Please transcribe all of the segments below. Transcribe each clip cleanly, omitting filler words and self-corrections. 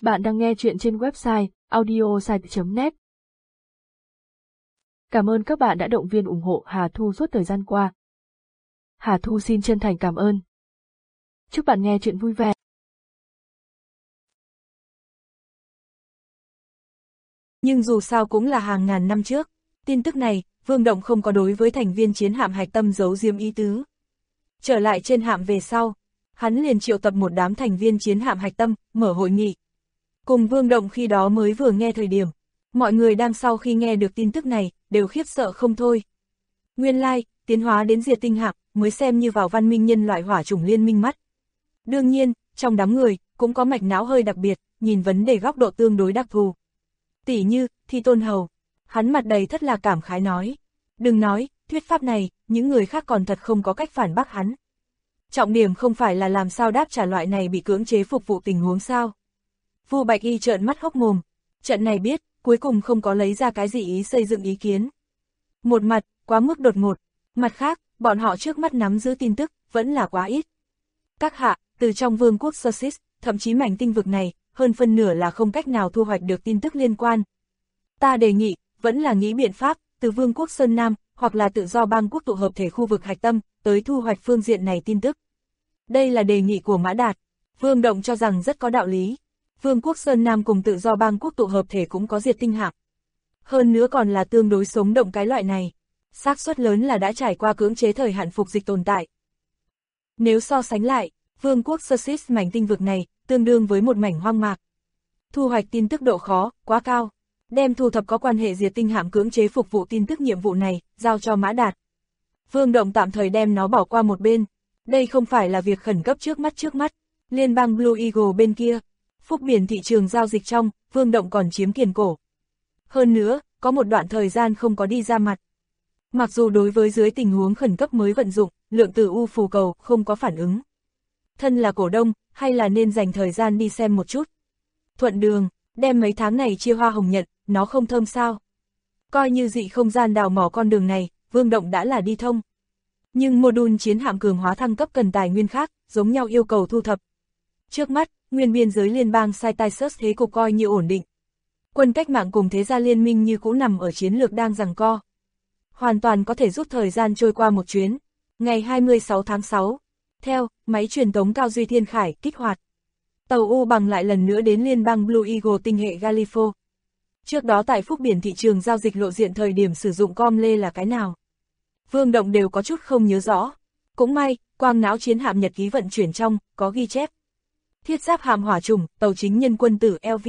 Bạn đang nghe chuyện trên website audiosite.net. Cảm ơn các bạn đã động viên ủng hộ Hà Thu suốt thời gian qua. Hà Thu xin chân thành cảm ơn. Chúc bạn nghe chuyện vui vẻ. Nhưng dù sao cũng là hàng ngàn năm trước, tin tức này, Vương Động không có đối với thành viên chiến hạm Hạch Tâm giấu diếm ý tứ. Trở lại trên hạm về sau, hắn liền triệu tập một đám thành viên chiến hạm Hạch Tâm, mở hội nghị. Cùng Vương Động khi đó mới vừa nghe thời điểm, mọi người đang sau khi nghe được tin tức này, đều khiếp sợ không thôi. Nguyên lai, tiến hóa đến diệt tinh hạm, mới xem như vào văn minh nhân loại hỏa chủng liên minh mắt. Đương nhiên, trong đám người, cũng có mạch não hơi đặc biệt, nhìn vấn đề góc độ tương đối đặc thù. Tỷ như, Thi Tôn Hầu, hắn mặt đầy thất lạc cảm khái nói. Đừng nói, thuyết pháp này, những người khác còn thật không có cách phản bác hắn. Trọng điểm không phải là làm sao đáp trả loại này bị cưỡng chế phục vụ tình huống sao. Vu Bạch Y trợn mắt hốc mồm, trận này biết, cuối cùng không có lấy ra cái gì ý xây dựng ý kiến. Một mặt, quá mức đột ngột, mặt khác, bọn họ trước mắt nắm giữ tin tức, vẫn là quá ít. Các hạ, từ trong vương quốc Sussex, thậm chí mảnh tinh vực này, hơn phân nửa là không cách nào thu hoạch được tin tức liên quan. Ta đề nghị, vẫn là nghĩ biện pháp, từ vương quốc Sơn Nam, hoặc là tự do bang quốc tụ hợp thể khu vực Hạch Tâm, tới thu hoạch phương diện này tin tức. Đây là đề nghị của Mã Đạt. Vương Động cho rằng rất có đạo lý. Vương quốc Sơn Nam cùng tự do bang quốc tụ hợp thể cũng có diệt tinh hạm. Hơn nữa còn là tương đối sống động cái loại này. Xác suất lớn là đã trải qua cưỡng chế thời hạn phục dịch tồn tại. Nếu so sánh lại, vương quốc Sussex mảnh tinh vực này, tương đương với một mảnh hoang mạc. Thu hoạch tin tức độ khó, quá cao. Đem thu thập có quan hệ diệt tinh hạm cưỡng chế phục vụ tin tức nhiệm vụ này, giao cho Mã Đạt. Vương Động tạm thời đem nó bỏ qua một bên. Đây không phải là việc khẩn cấp trước mắt. Liên bang Blue Eagle bên kia, phúc biển thị trường giao dịch trong, Vương Động còn chiếm kiền cổ. Hơn nữa, có một đoạn thời gian không có đi ra mặt. Mặc dù đối với dưới tình huống khẩn cấp mới vận dụng, lượng tử u phù cầu không có phản ứng. Thân là cổ đông, hay là nên dành thời gian đi xem một chút. Thuận đường, đem mấy tháng này chia hoa hồng nhận, nó không thơm sao. Coi như dị không gian đào mỏ con đường này, Vương Động đã là đi thông. Nhưng module chiến hạm cường hóa thăng cấp cần tài nguyên khác, giống nhau yêu cầu thu thập. Trước mắt, nguyên biên giới liên bang Cytisus thế cục coi như ổn định. Quân cách mạng cùng thế gia liên minh như cũ nằm ở chiến lược đang giằng co. Hoàn toàn có thể rút thời gian trôi qua một chuyến. Ngày 26 tháng 6, theo, máy truyền tống cao duy thiên khải kích hoạt. Tàu U bằng lại lần nữa đến liên bang Blue Eagle tinh hệ Galifo. Trước đó tại phúc biển thị trường giao dịch lộ diện thời điểm sử dụng com lê là cái nào? Vương Động đều có chút không nhớ rõ. Cũng may, quang não chiến hạm nhật ký vận chuyển trong, có ghi chép. Thiết giáp hạm hỏa trùng, tàu chính nhân quân tử LV.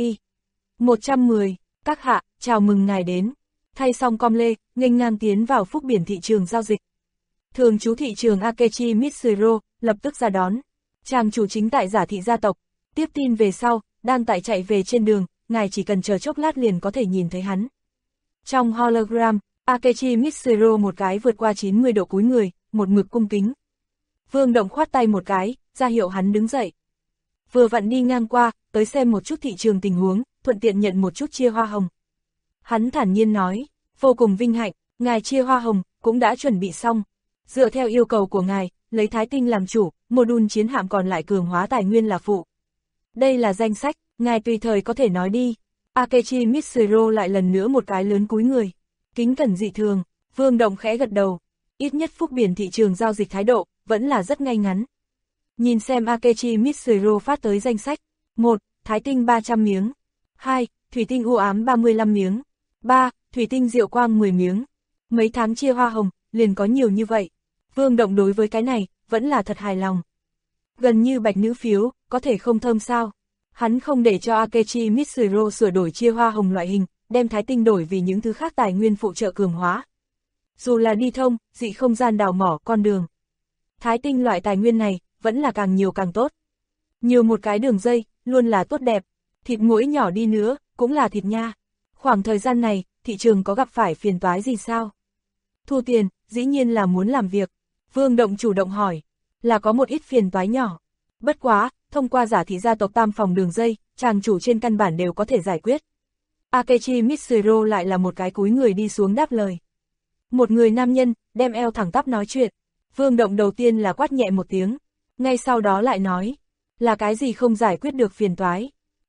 110, các hạ, chào mừng ngài đến. Thay xong com lê, nghênh ngang tiến vào phúc biển thị trường giao dịch. Thường trú thị trường Akechi Mitsuro, lập tức ra đón. Chàng chủ chính tại giả thị gia tộc. Tiếp tin về sau, đang tại chạy về trên đường, ngài chỉ cần chờ chốc lát liền có thể nhìn thấy hắn. Trong hologram, Akechi Mitsuro một cái vượt qua 90 độ cúi người, một mực cung kính. Vương Động khoát tay một cái, ra hiệu hắn đứng dậy. Vừa vặn đi ngang qua, tới xem một chút thị trường tình huống, thuận tiện nhận một chút chia hoa hồng. Hắn thản nhiên nói, vô cùng vinh hạnh, ngài chia hoa hồng, cũng đã chuẩn bị xong. Dựa theo yêu cầu của ngài, lấy Thái Tinh làm chủ, module chiến hạm còn lại cường hóa tài nguyên là phụ. Đây là danh sách, ngài tùy thời có thể nói đi. Akechi Mitsuro lại lần nữa một cái lớn cúi người. Kính cẩn dị thường, Vương Động khẽ gật đầu. Ít nhất phúc biển thị trường giao dịch thái độ, vẫn là rất ngay ngắn. Nhìn xem Akechi Mitsuro phát tới danh sách. 1. Thái tinh 300 miếng. 2. Thủy tinh u ám 35 miếng. 3. Thủy tinh diệu quang 10 miếng. Mấy tháng chia hoa hồng, liền có nhiều như vậy. Vương Động đối với cái này, vẫn là thật hài lòng. Gần như bạch nữ phiếu, có thể không thơm sao. Hắn không để cho Akechi Mitsuro sửa đổi chia hoa hồng loại hình, đem thái tinh đổi vì những thứ khác tài nguyên phụ trợ cường hóa. Dù là đi thông, dị không gian đào mỏ, con đường. Thái tinh loại tài nguyên này, vẫn là càng nhiều càng tốt. Nhiều một cái đường dây, luôn là tốt đẹp. Thịt muỗi nhỏ đi nữa, cũng là thịt nha. Khoảng thời gian này, thị trường có gặp phải phiền toái gì sao? Thu tiền, dĩ nhiên là muốn làm việc. Vương Động chủ động hỏi, là có một ít phiền toái nhỏ. Bất quá, thông qua giả thị gia tộc tam phòng đường dây, chàng chủ trên căn bản đều có thể giải quyết. Akechi Mitsuro lại là một cái cúi người đi xuống đáp lời. Một người nam nhân, đem eo thẳng tắp nói chuyện. Vương Động đầu tiên là quát nhẹ một tiếng, ngay sau đó lại nói, là cái gì không giải quyết được phiền toái.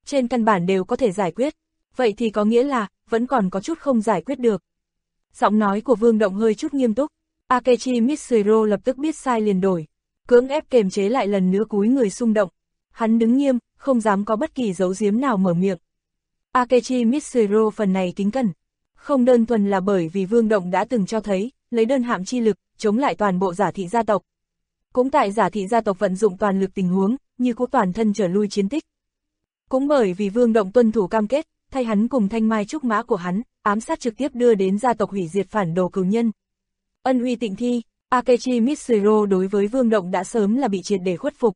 trên căn bản đều có thể giải quyết. Vậy thì có nghĩa là, vẫn còn có chút không giải quyết được. Giọng nói của Vương Động hơi chút nghiêm túc. Akechi Mitsuhiro lập tức biết sai liền đổi. Cưỡng ép kềm chế lại lần nữa cúi người xung động. Hắn đứng nghiêm, không dám có bất kỳ giấu giếm nào mở miệng. Akechi Mitsuhiro phần này kính cẩn. Không đơn thuần là bởi vì Vương Động đã từng cho thấy, lấy đơn hạm chi lực, chống lại toàn bộ giả thị gia tộc. Cũng tại giả thị gia tộc vận dụng toàn lực tình huống, như có toàn thân trở lui chiến tích. Cũng bởi vì Vương Động tuân thủ cam kết, thay hắn cùng thanh mai trúc mã của hắn, ám sát trực tiếp đưa đến gia tộc hủy diệt phản đồ cừu nhân. Ân uy tịnh thi, Akechi Mitsuhiro đối với Vương Động đã sớm là bị triệt để khuất phục.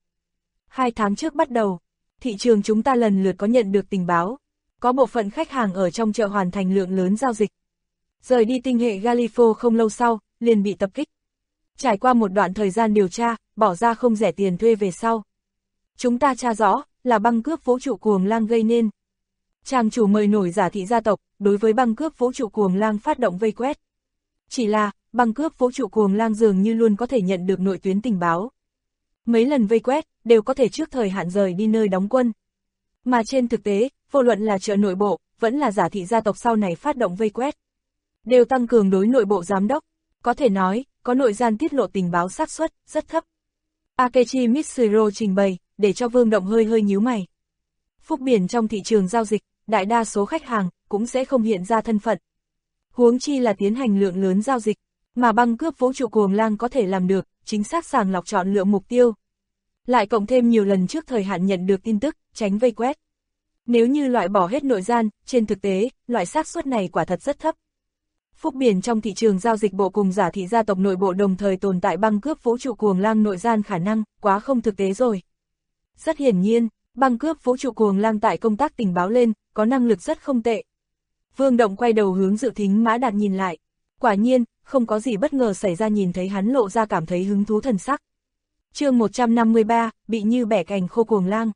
2 tháng trước bắt đầu, thị trường chúng ta lần lượt có nhận được tình báo. Có bộ phận khách hàng ở trong chợ hoàn thành lượng lớn giao dịch. Rời đi tinh hệ Galifo không lâu sau, liền bị tập kích. Trải qua một đoạn thời gian điều tra, bỏ ra không rẻ tiền thuê về sau. Chúng ta tra rõ, là băng cướp vũ trụ cuồng lang gây nên. Trang chủ mời nổi giả thị gia tộc, đối với băng cướp vũ trụ cuồng lang phát động vây quét. Chỉ là, băng cướp vũ trụ cuồng lang dường như luôn có thể nhận được nội tuyến tình báo. Mấy lần vây quét, đều có thể trước thời hạn rời đi nơi đóng quân. Mà trên thực tế, vô luận là chợ nội bộ, vẫn là giả thị gia tộc sau này phát động vây quét. Đều tăng cường đối nội bộ giám đốc. Có thể nói, có nội gian tiết lộ tình báo xác suất rất thấp. Akechi Mitsuhiro trình bày, để cho Vương Động hơi nhíu mày. Phúc biển trong thị trường giao dịch, đại đa số khách hàng, cũng sẽ không hiện ra thân phận. Huống chi là tiến hành lượng lớn giao dịch, mà băng cướp vũ trụ cuồng lang có thể làm được, chính xác sàng lọc chọn lựa mục tiêu. Lại cộng thêm nhiều lần trước thời hạn nhận được tin tức, tránh vây quét. Nếu như loại bỏ hết nội gian, trên thực tế, loại xác suất này quả thật rất thấp. Phúc biển trong thị trường giao dịch bộ cùng giả thị gia tộc nội bộ đồng thời tồn tại băng cướp vũ trụ cuồng lang nội gian khả năng, quá không thực tế rồi. Rất hiển nhiên, băng cướp vũ trụ cuồng lang tại công tác tình báo lên, có năng lực rất không tệ. Vương Động quay đầu hướng Dự Thính Mã Đạt nhìn lại. Quả nhiên, không có gì bất ngờ xảy ra, nhìn thấy hắn lộ ra cảm thấy hứng thú thần sắc. Chương 153, bị như bẻ cành khô cuồng lang.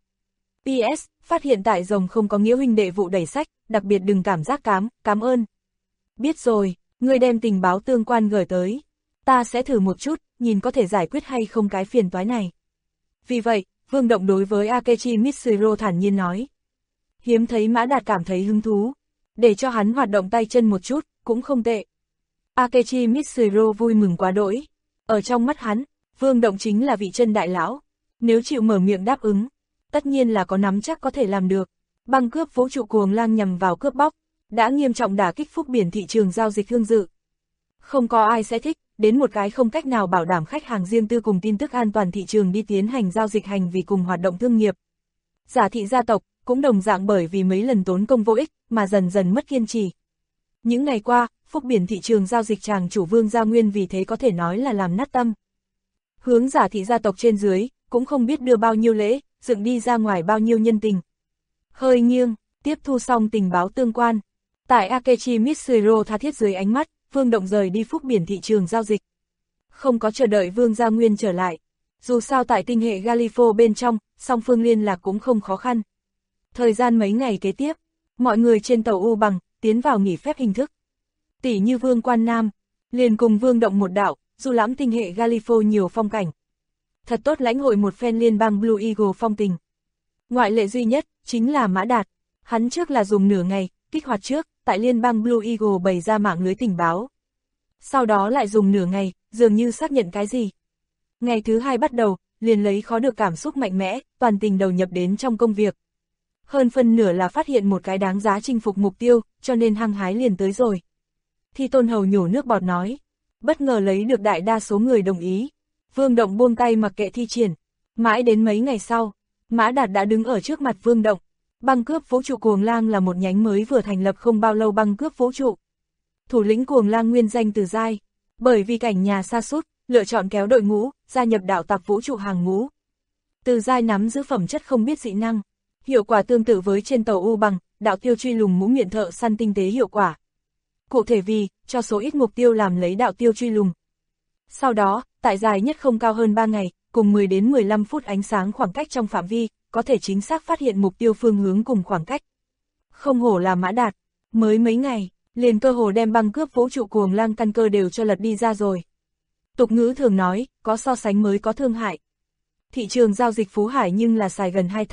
PS, phát hiện tại rồng không có nghĩa huynh đệ vụ đẩy sách, đặc biệt đừng cảm giác cảm ơn. Biết rồi, ngươi đem tình báo tương quan gửi tới. Ta sẽ thử một chút, nhìn có thể giải quyết hay không cái phiền toái này. Vì vậy, Vương Động đối với Akechi Mitsuhiro thản nhiên nói. Hiếm thấy Mã Đạt cảm thấy hứng thú. Để cho hắn hoạt động tay chân một chút, cũng không tệ. Akechi Mitsuhiro vui mừng quá đỗi. Ở trong mắt hắn, Vương Động chính là vị chân đại lão. Nếu chịu mở miệng đáp ứng, tất nhiên là có nắm chắc có thể làm được. Băng cướp vũ trụ cuồng lang nhằm vào cướp bóc, đã nghiêm trọng đả kích phúc biển thị trường giao dịch hương dự. Không có ai sẽ thích, đến một cái không cách nào bảo đảm khách hàng riêng tư cùng tin tức an toàn thị trường đi tiến hành giao dịch hành vi cùng hoạt động thương nghiệp. Giả thị gia tộc, cũng đồng dạng bởi vì mấy lần tốn công vô ích, mà dần dần mất kiên trì. Những ngày qua, phúc biển thị trường giao dịch tràng chủ Vương Gia Nguyên vì thế có thể nói là làm nát tâm. Hướng giả thị gia tộc trên dưới, cũng không biết đưa bao nhiêu lễ, dựng đi ra ngoài bao nhiêu nhân tình. Hơi nghiêng, tiếp thu xong tình báo tương quan. Tại Akechi Mitsuhiro tha thiết dưới ánh mắt, Vương Động rời đi phúc biển thị trường giao dịch. Không có chờ đợi Vương Gia Nguyên trở lại. Dù sao tại tinh hệ Galifo bên trong, song phương liên lạc cũng không khó khăn. Thời gian mấy ngày kế tiếp, mọi người trên tàu U Bằng, tiến vào nghỉ phép hình thức. Tỷ như Vương Quan Nam, liền cùng Vương Động một đạo, du lãm tinh hệ Galifo nhiều phong cảnh. Thật tốt lãnh hội một phen liên bang Blue Eagle phong tình. Ngoại lệ duy nhất, chính là Mã Đạt. Hắn trước là dùng nửa ngày, kích hoạt trước, tại liên bang Blue Eagle bày ra mạng lưới tình báo. Sau đó lại dùng nửa ngày, dường như xác nhận cái gì. Ngày thứ 2 bắt đầu, liền lấy khó được cảm xúc mạnh mẽ, toàn tình đầu nhập đến trong công việc. Hơn phân nửa là phát hiện một cái đáng giá chinh phục mục tiêu, cho nên hăng hái liền tới rồi. Thi Tôn Hầu nhổ nước bọt nói. Bất ngờ lấy được đại đa số người đồng ý. Vương Động buông tay mặc kệ thi triển. Mãi đến mấy ngày sau, Mã Đạt đã đứng ở trước mặt Vương Động. Băng cướp vũ trụ cuồng lang là một nhánh mới vừa thành lập không bao lâu băng cướp vũ trụ. Thủ lĩnh cuồng lang nguyên danh Từ Giai. Bởi vì cảnh nhà sa sút, lựa chọn kéo đội ngũ, gia nhập đạo tặc vũ trụ hàng ngũ. Từ Giai nắm giữ phẩm chất không biết dị năng. Hiệu quả tương tự với trên tàu U Bằng, đạo tiêu truy lùng mũ miệng thợ săn tinh tế hiệu quả. Cụ thể vì, cho số ít mục tiêu làm lấy đạo tiêu truy lùng. Sau đó, tại dài nhất không cao hơn 3 ngày, cùng 10 đến 15 phút ánh sáng khoảng cách trong phạm vi, có thể chính xác phát hiện mục tiêu phương hướng cùng khoảng cách. Không hổ là Mã Đạt, mới mấy ngày, liền cơ hồ đem băng cướp vũ trụ cuồng lang căn cơ đều cho lật đi ra rồi. Tục ngữ thường nói, có so sánh mới có thương hại. Thị trường giao dịch Phú Hải nhưng là xài gần 2 tháng,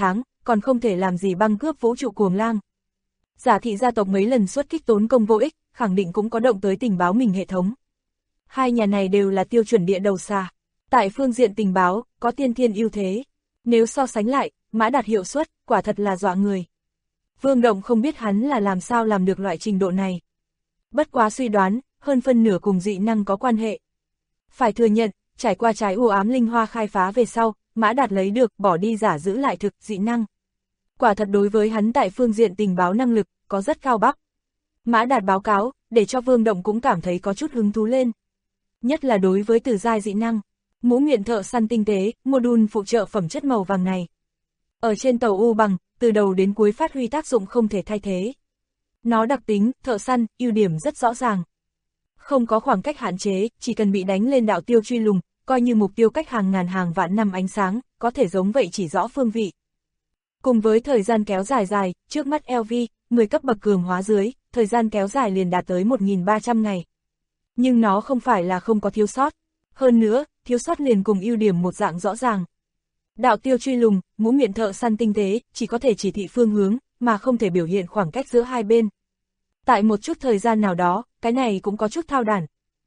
còn không thể làm gì băng cướp vũ trụ cuồng lang. Giả thị gia tộc mấy lần xuất kích tốn công vô ích, khẳng định cũng có động tới tình báo mình hệ thống. Hai nhà này đều là tiêu chuẩn địa đầu xa. Tại phương diện tình báo, có tiên thiên ưu thế. Nếu so sánh lại, Mã Đạt hiệu suất, quả thật là dọa người. Vương Động không biết hắn là làm sao làm được loại trình độ này. Bất quá suy đoán, hơn phân nửa cùng dị năng có quan hệ. Phải thừa nhận, trải qua trái u ám linh hoa khai phá về sau, Mã Đạt lấy được, bỏ đi giả giữ lại thực, dị năng. Quả thật đối với hắn tại phương diện tình báo năng lực, có rất cao bắp. Mã Đạt báo cáo, để cho Vương Động cũng cảm thấy có chút hứng thú lên. Nhất là đối với từ giai dị năng, mũ miệng thợ săn tinh tế, module phụ trợ phẩm chất màu vàng này. Ở trên tàu U bằng, từ đầu đến cuối phát huy tác dụng không thể thay thế. Nó đặc tính, thợ săn, ưu điểm rất rõ ràng. Không có khoảng cách hạn chế, chỉ cần bị đánh lên đạo tiêu truy lùng, coi như mục tiêu cách hàng ngàn hàng vạn năm ánh sáng, có thể giống vậy chỉ rõ phương vị. Cùng với thời gian kéo dài, trước mắt LV, 10 cấp bậc cường hóa dưới, thời gian kéo dài liền đạt tới 1.300 ngày. Nhưng nó không phải là không có thiếu sót. Hơn nữa, thiếu sót liền cùng ưu điểm một dạng rõ ràng. Đạo tiêu truy lùng, mũ miệng thợ săn tinh tế, chỉ có thể chỉ thị phương hướng, mà không thể biểu hiện khoảng cách giữa hai bên. Tại một chút thời gian nào đó, cái này cũng có chút thao đản.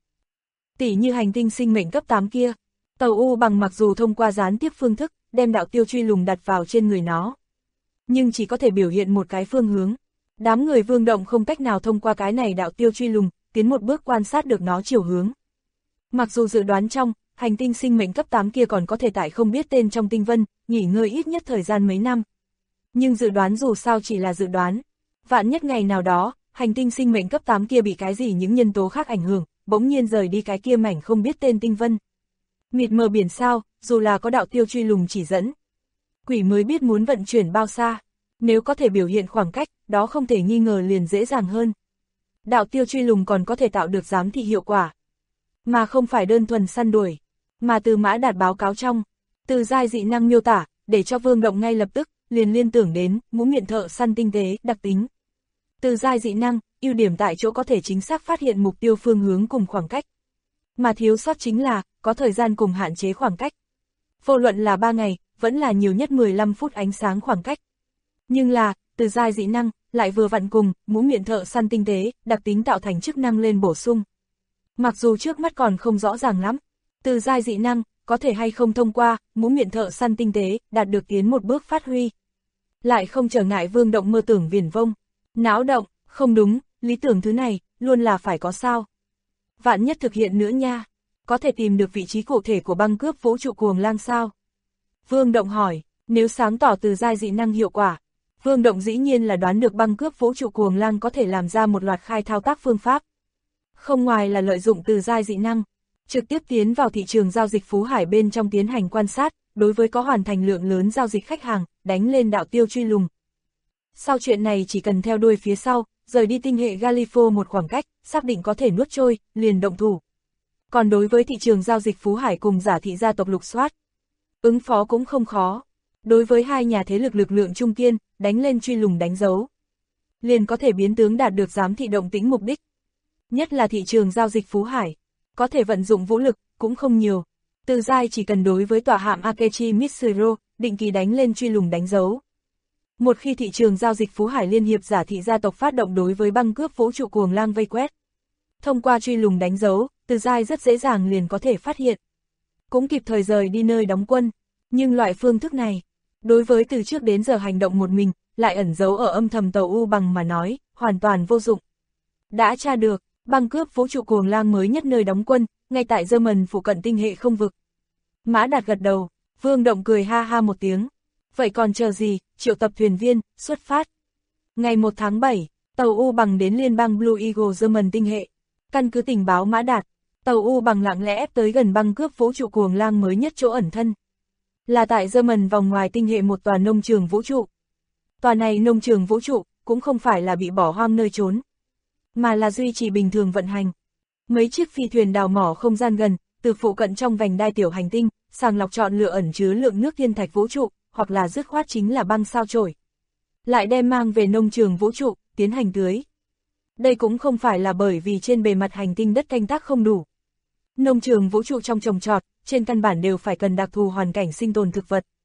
Tỉ như hành tinh sinh mệnh cấp 8 kia, tàu U bằng mặc dù thông qua gián tiếp phương thức, đem đạo tiêu truy lùng đặt vào trên người nó. Nhưng chỉ có thể biểu hiện một cái phương hướng. Đám người Vương Động không cách nào thông qua cái này đạo tiêu truy lùng, tiến một bước quan sát được nó chiều hướng. Mặc dù dự đoán trong, hành tinh sinh mệnh cấp 8 kia còn có thể tại không biết tên trong tinh vân, nghỉ ngơi ít nhất thời gian mấy năm. Nhưng dự đoán dù sao chỉ là dự đoán. Vạn nhất ngày nào đó, hành tinh sinh mệnh cấp 8 kia bị cái gì những nhân tố khác ảnh hưởng, bỗng nhiên rời đi cái kia mảnh không biết tên tinh vân. Mịt mờ biển sao, dù là có đạo tiêu truy lùng chỉ dẫn. Quỷ mới biết muốn vận chuyển bao xa. Nếu có thể biểu hiện khoảng cách, đó không thể nghi ngờ liền dễ dàng hơn. Đạo tiêu truy lùng còn có thể tạo được giám thị hiệu quả. Mà không phải đơn thuần săn đuổi. Mà từ Mã Đạt báo cáo trong, từ giai dị năng miêu tả, để cho Vương Động ngay lập tức, liền liên tưởng đến, mũ miệng thợ săn tinh tế, đặc tính. Từ giai dị năng, ưu điểm tại chỗ có thể chính xác phát hiện mục tiêu phương hướng cùng khoảng cách. Mà thiếu sót chính là, có thời gian cùng hạn chế khoảng cách. Vô luận là 3 ngày, vẫn là nhiều nhất 15 phút ánh sáng khoảng cách. Nhưng là, từ giai dị năng, lại vừa vặn cùng, mũ miệng thợ săn tinh tế, đặc tính tạo thành chức năng lên bổ sung. Mặc dù trước mắt còn không rõ ràng lắm, từ giai dị năng, có thể hay không thông qua, mũ miệng thợ săn tinh tế, đạt được tiến một bước phát huy. Lại không trở ngại Vương Động mơ tưởng viển vông, não động, không đúng, lý tưởng thứ này, luôn là phải có sao. Vạn nhất thực hiện nữa nha, có thể tìm được vị trí cụ thể của băng cướp vũ trụ cuồng lang sao? Vương Động hỏi, nếu sáng tỏ từ giai dị năng hiệu quả, Vương Động dĩ nhiên là đoán được băng cướp vũ trụ cuồng lang có thể làm ra một loạt khai thao tác phương pháp. Không ngoài là lợi dụng từ giai dị năng, trực tiếp tiến vào thị trường giao dịch Phú Hải bên trong tiến hành quan sát, đối với có hoàn thành lượng lớn giao dịch khách hàng, đánh lên đạo tiêu truy lùng. Sau chuyện này chỉ cần theo đuôi phía sau, rời đi tinh hệ Galifo một khoảng cách, xác định có thể nuốt trôi, liền động thủ. Còn đối với thị trường giao dịch Phú Hải cùng giả thị gia tộc lục soát, ứng phó cũng không khó. Đối với hai nhà thế lực lực lượng trung kiên, đánh lên truy lùng đánh dấu, liền có thể biến tướng đạt được giám thị động tĩnh mục đích. Nhất là thị trường giao dịch Phú Hải, có thể vận dụng vũ lực, cũng không nhiều. Từ giai chỉ cần đối với tòa hạm Akechi Mitsuro, định kỳ đánh lên truy lùng đánh dấu. Một khi thị trường giao dịch Phú Hải liên hiệp giả thị gia tộc phát động đối với băng cướp vũ trụ cuồng lang vây quét, thông qua truy lùng đánh dấu, từ giai rất dễ dàng liền có thể phát hiện. Cũng kịp thời rời đi nơi đóng quân. Nhưng loại phương thức này, đối với từ trước đến giờ hành động một mình, lại ẩn giấu ở âm thầm tàu U bằng mà nói, hoàn toàn vô dụng. Đã tra được, băng cướp vũ trụ cuồng lang mới nhất nơi đóng quân, ngay tại German phụ cận tinh hệ không vực. Mã Đạt gật đầu, Vương Động cười ha ha một tiếng. Vậy còn chờ gì, triệu tập thuyền viên, xuất phát. Ngày 1 tháng 7, tàu U bằng đến liên bang Blue Eagle German tinh hệ. Căn cứ tình báo Mã Đạt, tàu U bằng lặng lẽ ép tới gần băng cướp vũ trụ cuồng lang mới nhất chỗ ẩn thân. Là tại German vòng ngoài tinh hệ một tòa nông trường vũ trụ. Tòa này nông trường vũ trụ, cũng không phải là bị bỏ hoang nơi trốn, mà là duy trì bình thường vận hành. Mấy chiếc phi thuyền đào mỏ không gian gần, từ phụ cận trong vành đai tiểu hành tinh, sàng lọc chọn lựa ẩn chứa lượng nước thiên thạch vũ trụ, hoặc là dứt khoát chính là băng sao chổi. Lại đem mang về nông trường vũ trụ, tiến hành tưới. Đây cũng không phải là bởi vì trên bề mặt hành tinh đất canh tác không đủ. Nông trường vũ trụ trong trồng trọt, trên căn bản đều phải cần đặc thù hoàn cảnh sinh tồn thực vật.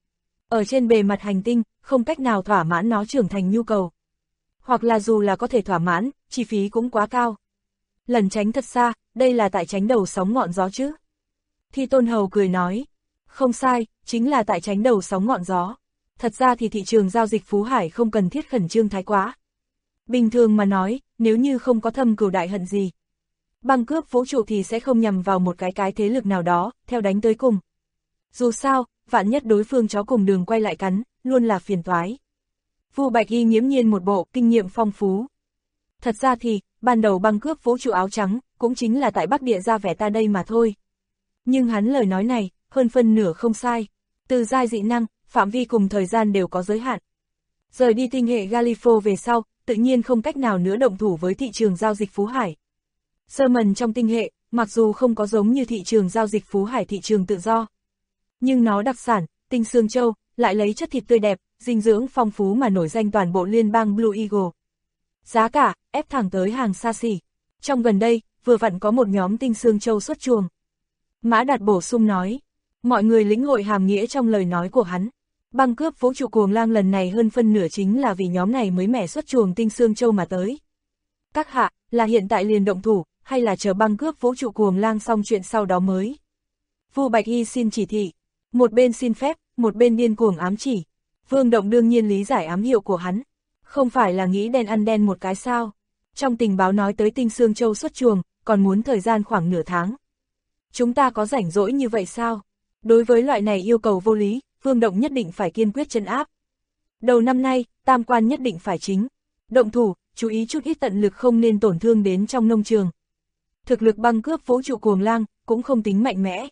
Ở trên bề mặt hành tinh, không cách nào thỏa mãn nó trưởng thành nhu cầu. Hoặc là dù là có thể thỏa mãn, chi phí cũng quá cao. Lẩn tránh thật xa, đây là tại tránh đầu sóng ngọn gió chứ. Thi Tôn Hầu cười nói, không sai, chính là tại tránh đầu sóng ngọn gió. Thật ra thì thị trường giao dịch Phú Hải không cần thiết khẩn trương thái quá. Bình thường mà nói, nếu như không có thâm cừu đại hận gì, băng cướp vũ trụ thì sẽ không nhằm vào một cái thế lực nào đó, theo đánh tới cùng. Dù sao, vạn nhất đối phương chó cùng đường quay lại cắn, luôn là phiền toái. Vu Bạch Y nghiễm nhiên một bộ kinh nghiệm phong phú. Thật ra thì, ban đầu băng cướp vũ trụ áo trắng, cũng chính là tại Bắc Địa ra vẻ ta đây mà thôi. Nhưng hắn lời nói này, hơn phân nửa không sai. Từ giai dị năng, phạm vi cùng thời gian đều có giới hạn. Rời đi tinh hệ Galifo về sau, tự nhiên không cách nào nữa động thủ với thị trường giao dịch Phú Hải. Sherman trong tinh hệ, mặc dù không có giống như thị trường giao dịch Phú Hải thị trường tự do, nhưng nó đặc sản, tinh xương châu, lại lấy chất thịt tươi đẹp, dinh dưỡng phong phú mà nổi danh toàn bộ liên bang Blue Eagle. Giá cả, ép thẳng tới hàng xa xỉ. Trong gần đây, vừa vặn có một nhóm tinh xương châu xuất chuồng. Mã Đạt bổ sung nói, mọi người lĩnh hội hàm nghĩa trong lời nói của hắn. Băng cướp vũ trụ cuồng lang lần này hơn phân nửa chính là vì nhóm này mới mẻ xuất chuồng tinh xương châu mà tới. Các hạ, là hiện tại liền động thủ, hay là chờ băng cướp vũ trụ cuồng lang xong chuyện sau đó mới? Vu Bạch Y xin chỉ thị, một bên xin phép, một bên điên cuồng ám chỉ. Vương Động đương nhiên lý giải ám hiệu của hắn, không phải là nghĩ đen ăn đen một cái sao. Trong tình báo nói tới tinh xương châu xuất chuồng, còn muốn thời gian khoảng nửa tháng. Chúng ta có rảnh rỗi như vậy sao? Đối với loại này yêu cầu vô lý, Vương Động nhất định phải kiên quyết trấn áp. Đầu năm nay, tam quan nhất định phải chính. Động thủ, chú ý chút ít tận lực không nên tổn thương đến trong nông trường. Thực lực băng cướp vũ trụ cuồng lang, cũng không tính mạnh mẽ.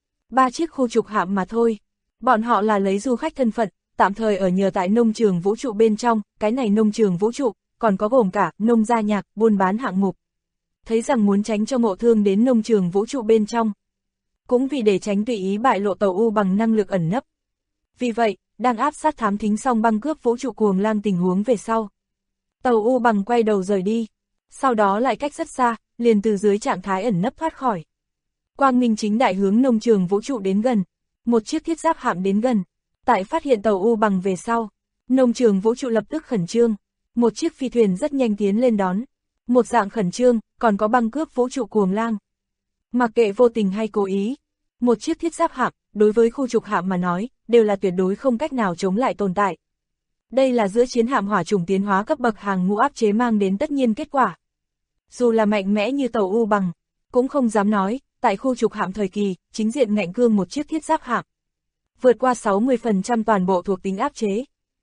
3 chiếc khu trục hạm mà thôi. Bọn họ là lấy du khách thân phận, tạm thời ở nhờ tại nông trường vũ trụ bên trong, cái này nông trường vũ trụ, còn có gồm cả nông gia nhạc, buôn bán hạng mục. Thấy rằng muốn tránh cho ngộ thương đến nông trường vũ trụ bên trong. Cũng vì để tránh tùy ý bại lộ tàu U bằng năng lực ẩn nấp. Vì vậy, đang áp sát thám thính xong băng cướp vũ trụ cuồng lang tình huống về sau. Tàu U bằng quay đầu rời đi, sau đó lại cách rất xa, liền từ dưới trạng thái ẩn nấp thoát khỏi. Quang minh chính đại hướng nông trường vũ trụ đến gần, một chiếc thiết giáp hạm đến gần. Tại phát hiện tàu U bằng về sau, nông trường vũ trụ lập tức khẩn trương, một chiếc phi thuyền rất nhanh tiến lên đón. Một dạng khẩn trương, còn có băng cướp vũ trụ cuồng lang. Mặc kệ vô tình hay cố ý, một chiếc thiết giáp hạm, đối với khu trục hạm mà nói, đều là tuyệt đối không cách nào chống lại tồn tại. Đây là giữa chiến hạm hỏa chủng tiến hóa cấp bậc hàng ngũ áp chế mang đến tất nhiên kết quả. Dù là mạnh mẽ như tàu U bằng, cũng không dám nói, tại khu trục hạm thời kỳ, chính diện ngạnh cương một chiếc thiết giáp hạm. Vượt qua 60% toàn bộ thuộc tính áp chế.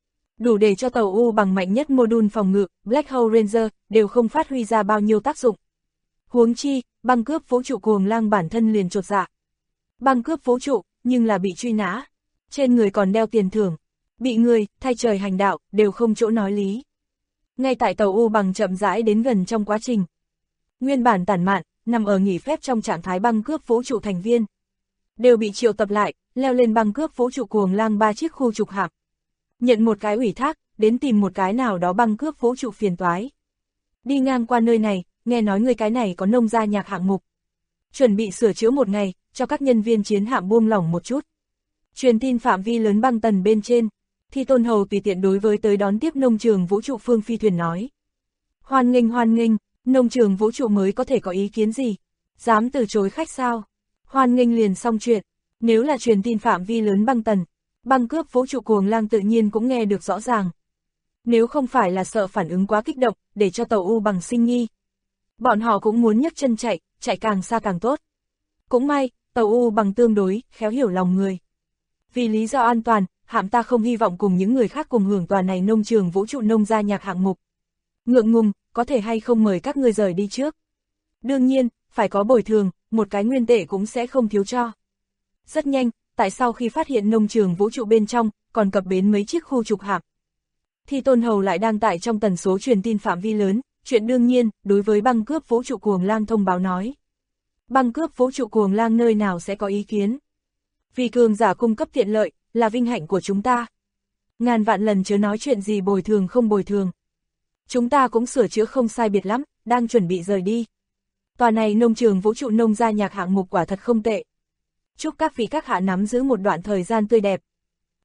Đủ để cho tàu U bằng mạnh nhất mô-đun phòng ngự, Black Hole Ranger, đều không phát huy ra bao nhiêu tác dụng. Huống chi, băng cướp vũ trụ cuồng lang bản thân liền chột dạ. Băng cướp vũ trụ, nhưng là bị truy nã. Trên người còn đeo tiền thưởng. Bị người, thay trời hành đạo, đều không chỗ nói lý. Ngay tại tàu U bằng chậm rãi đến gần trong quá trình. Nguyên bản tản mạn, nằm ở nghỉ phép trong trạng thái băng cướp vũ trụ thành viên. Đều bị triệu tập lại, leo lên băng cướp vũ trụ cuồng lang 3 chiếc khu trục hạm. Nhận một cái ủy thác, đến tìm một cái nào đó băng cướp vũ trụ phiền toái. Đi ngang qua nơi này, nghe nói người cái này có nông gia nhạc hạng mục. Chuẩn bị sửa chữa một ngày, cho các nhân viên chiến hạm buông lỏng một chút. Truyền tin phạm vi lớn băng tần bên trên, Thi Tôn Hầu tùy tiện đối với tới đón tiếp nông trường vũ trụ phương phi thuyền nói. Hoan nghênh, nông trường vũ trụ mới có thể có ý kiến gì? Dám từ chối khách sao? Hoan nghênh liền xong chuyện, nếu là truyền tin phạm vi lớn băng tần, băng cướp vũ trụ cuồng lang tự nhiên cũng nghe được rõ ràng. Nếu không phải là sợ phản ứng quá kích động, để cho tàu U bằng sinh nghi. Bọn họ cũng muốn nhấc chân chạy càng xa càng tốt. Cũng may, tàu U bằng tương đối, khéo hiểu lòng người. Vì lý do an toàn, hạm ta không hy vọng cùng những người khác cùng hưởng tòa này nông trường vũ trụ nông gia nhạc hạng mục. Ngượng ngùng, có thể hay không mời các ngươi rời đi trước. Đương nhiên, phải có bồi thường, một cái nguyên tệ cũng sẽ không thiếu cho. Rất nhanh, tại sau khi phát hiện nông trường vũ trụ bên trong, còn cập bến mấy chiếc khu trục hạm. Thi Tôn Hầu lại đang tại trong tần số truyền tin phạm vi lớn, chuyện đương nhiên, đối với băng cướp vũ trụ cuồng lang thông báo nói. Băng cướp vũ trụ cuồng lang nơi nào sẽ có ý kiến. Vì cường giả cung cấp tiện lợi, là vinh hạnh của chúng ta. Ngàn vạn lần chớ nói chuyện gì bồi thường không bồi thường. Chúng ta cũng sửa chữa không sai biệt lắm, đang chuẩn bị rời đi. Tòa này nông trường vũ trụ nông gia nhạc hạng mục quả thật không tệ. Chúc các vị các hạ nắm giữ một đoạn thời gian tươi đẹp.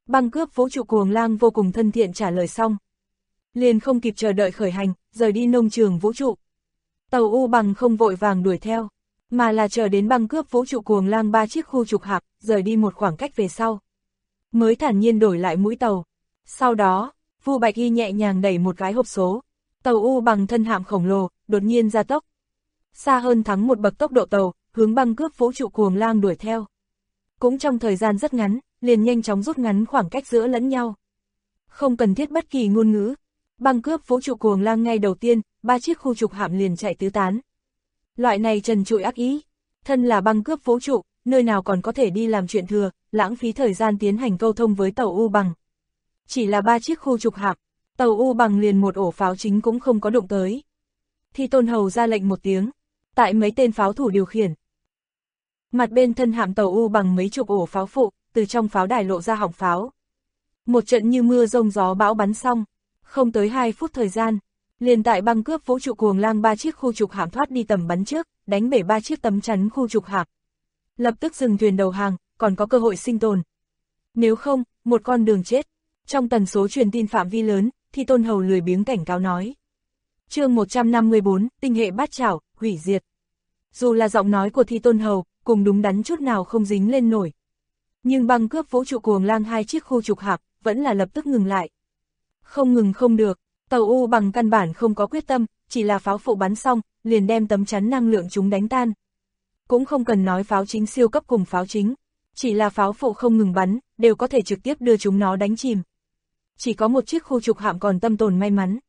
Băng cướp vũ trụ cuồng lang vô cùng thân thiện trả lời xong. Liền không kịp chờ đợi khởi hành, rời đi nông trường vũ trụ. Tàu U Bằng không vội vàng đuổi theo, mà là chờ đến băng cướp vũ trụ cuồng lang 3 chiếc khu trục hạm, rời đi một khoảng cách về sau. Mới thản nhiên đổi lại mũi tàu. Sau đó, Vu Bạch Y nhẹ nhàng đẩy một cái hộp số. Tàu U Bằng thân hạm khổng lồ, đột nhiên gia tốc. Xa hơn thắng một bậc tốc độ tàu, hướng băng cướp vũ trụ cuồng lang đuổi theo. Cũng trong thời gian rất ngắn, liền nhanh chóng rút ngắn khoảng cách giữa lẫn nhau. Không cần thiết bất kỳ ngôn ngữ. Băng cướp vũ trụ cuồng lang ngay đầu tiên, 3 chiếc khu trục hạm liền chạy tứ tán. Loại này trần trụi ác ý. Thân là băng cướp vũ trụ, nơi nào còn có thể đi làm chuyện thừa, lãng phí thời gian tiến hành câu thông với tàu U Bằng. Chỉ là 3 chiếc khu trục hạm, tàu U Bằng liền một ổ pháo chính cũng không có đụng tới. Thi Tôn Hầu ra lệnh một tiếng, tại mấy tên pháo thủ điều khiển. Mặt bên thân hạm tàu U Bằng mấy chục ổ pháo phụ, từ trong pháo đài lộ ra họng pháo. Một trận như mưa rông gió bão bắn xong, không tới 2 phút thời gian, liền tại băng cướp vũ trụ cuồng lang 3 chiếc khu trục hạm thoát đi tầm bắn trước, đánh bể 3 chiếc tấm chắn khu trục hạm. Lập tức dừng thuyền đầu hàng, còn có cơ hội sinh tồn. Nếu không, một con đường chết. Trong tần số truyền tin phạm vi lớn, Thi Tôn Hầu lười biếng cảnh cáo nói. Chương 154, tinh hệ bát chảo, hủy diệt. Dù là giọng nói của Thi Tôn Hầu, cùng đúng đắn chút nào không dính lên nổi. Nhưng băng cướp vũ trụ cuồng lang 2 chiếc khu trục hạm, vẫn là lập tức ngừng lại. Không ngừng không được, tàu U Bằng căn bản không có quyết tâm, chỉ là pháo phụ bắn xong, liền đem tấm chắn năng lượng chúng đánh tan. Cũng không cần nói pháo chính siêu cấp cùng pháo chính, chỉ là pháo phụ không ngừng bắn, đều có thể trực tiếp đưa chúng nó đánh chìm. Chỉ có một chiếc khu trục hạm còn tâm tồn may mắn.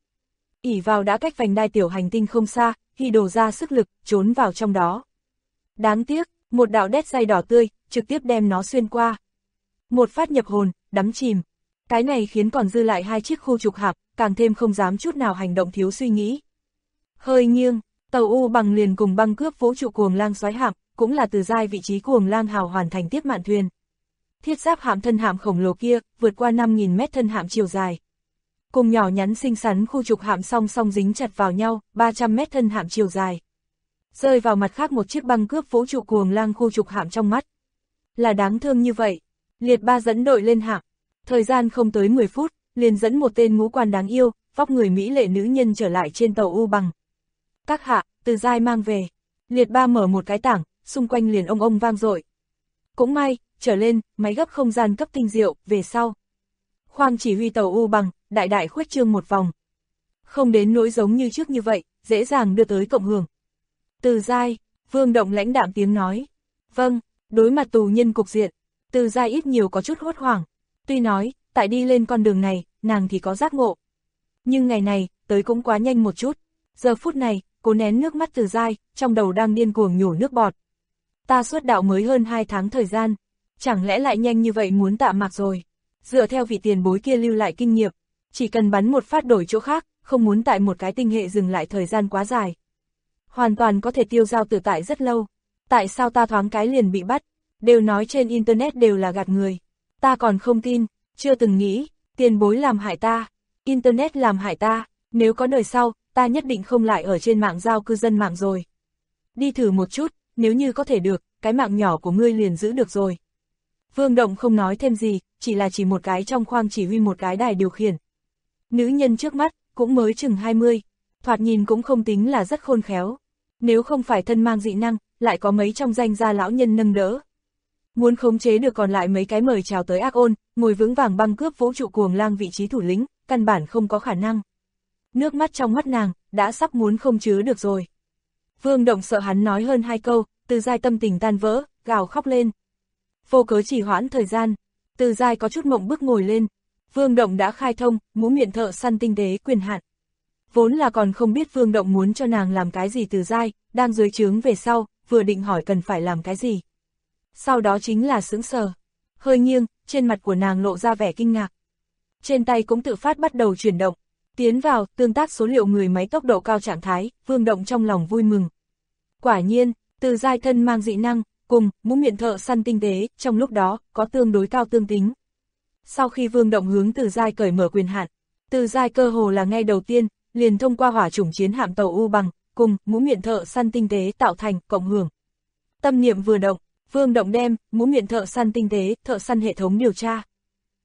Ỷ vào đã cách vành đai tiểu hành tinh không xa, khi đổ ra sức lực, trốn vào trong đó. Đáng tiếc, một đạo đét dây đỏ tươi, trực tiếp đem nó xuyên qua. Một phát nhập hồn, đắm chìm. Cái này khiến còn dư lại 2 chiếc khu trục hạm, càng thêm không dám chút nào hành động thiếu suy nghĩ. Hơi nghiêng, tàu U Bằng liền cùng băng cướp vũ trụ cuồng lang xoáy hạm, cũng là từ giai vị trí cuồng lang hào hoàn thành tiếp mạn thuyền. Thiết giáp hạm thân hạm khổng lồ kia, vượt qua 5.000 mét thân hạm chiều dài. Cùng nhỏ nhắn xinh xắn khu trục hạm song song dính chặt vào nhau, 300 mét thân hạm chiều dài. Rơi vào mặt khác một chiếc băng cướp vũ trụ cuồng lang khu trục hạm trong mắt. Là đáng thương như vậy. Liệt Ba dẫn đội lên hạm. Thời gian không tới 10 phút, liền dẫn một tên ngũ quan đáng yêu, vóc người mỹ lệ nữ nhân trở lại trên tàu U Bằng. Các hạ, từ giai mang về. Liệt Ba mở một cái tảng, xung quanh liền ông vang dội. Cũng may, trở lên, máy gấp không gian cấp tinh diệu, về sau. Khoang chỉ huy tàu U Bằng, đại đại khuếch trương một vòng. Không đến nỗi giống như trước như vậy, dễ dàng đưa tới cộng hưởng. Từ giai, Vương Động lãnh đạm tiếng nói. Vâng, đối mặt tù nhân cục diện, Từ giai ít nhiều có chút hốt hoảng. Tuy nói, tại đi lên con đường này, nàng thì có giác ngộ. Nhưng ngày này, tới cũng quá nhanh một chút. Giờ phút này, cố nén nước mắt Từ giai, trong đầu đang điên cuồng nhổ nước bọt. Ta xuất đạo mới hơn 2 tháng thời gian, chẳng lẽ lại nhanh như vậy muốn tạ mạc rồi. Dựa theo vị tiền bối kia lưu lại kinh nghiệm, chỉ cần bắn một phát đổi chỗ khác, không muốn tại một cái tinh hệ dừng lại thời gian quá dài. Hoàn toàn có thể tiêu dao tự tại rất lâu. Tại sao ta thoáng cái liền bị bắt? Đều nói trên Internet đều là gạt người. Ta còn không tin, chưa từng nghĩ, tiền bối làm hại ta, Internet làm hại ta, nếu có đời sau, ta nhất định không lại ở trên mạng giao cư dân mạng rồi. Đi thử một chút, nếu như có thể được, cái mạng nhỏ của ngươi liền giữ được rồi. Vương Động không nói thêm gì, chỉ là chỉ một cái trong khoang chỉ huy một cái đài điều khiển. Nữ nhân trước mắt, cũng mới chừng 20, thoạt nhìn cũng không tính là rất khôn khéo. Nếu không phải thân mang dị năng, lại có mấy trong danh gia lão nhân nâng đỡ. Muốn khống chế được còn lại mấy cái mời chào tới ác ôn, ngồi vững vàng băng cướp vũ trụ cuồng lang vị trí thủ lĩnh, căn bản không có khả năng. Nước mắt trong mắt nàng, đã sắp muốn không chứa được rồi. Vương Động sợ hắn nói hơn 2 câu, Từ giai tâm tình tan vỡ, gào khóc lên. Vô cớ chỉ hoãn thời gian, Từ giai có chút mộng bức ngồi lên. Vương Động đã khai thông, mũ miệng thợ săn tinh tế quyền hạn. Vốn là còn không biết Vương Động muốn cho nàng làm cái gì Từ giai, đang dưới trướng về sau, vừa định hỏi cần phải làm cái gì. Sau đó chính là sững sờ. Hơi nghiêng, trên mặt của nàng lộ ra vẻ kinh ngạc. Trên tay cũng tự phát bắt đầu chuyển động. Tiến vào, tương tác số liệu người máy tốc độ cao trạng thái, Vương Động trong lòng vui mừng. Quả nhiên, Từ giai thân mang dị năng, cùng mũ miệng thợ săn tinh tế, trong lúc đó, có tương đối cao tương tính. Sau khi Vương Động hướng Từ giai cởi mở quyền hạn, Từ giai cơ hồ là ngay đầu tiên, liền thông qua hỏa chủng chiến hạm tàu U Bằng, cùng mũ miệng thợ săn tinh tế tạo thành cộng hưởng. Tâm niệm vừa động, Vương Động đem mũ miệng thợ săn tinh tế, thợ săn hệ thống điều tra.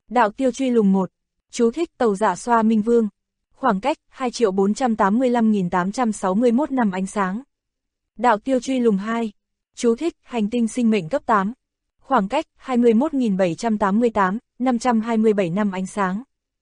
Đạo tiêu truy lùng 1. Chú thích tàu giả xoa minh vương. Khoảng cách 2.485.861 năm ánh sáng. Đạo tiêu truy lùng 2. Chú thích hành tinh sinh mệnh cấp 8. Khoảng cách 21.788, 527 năm ánh sáng.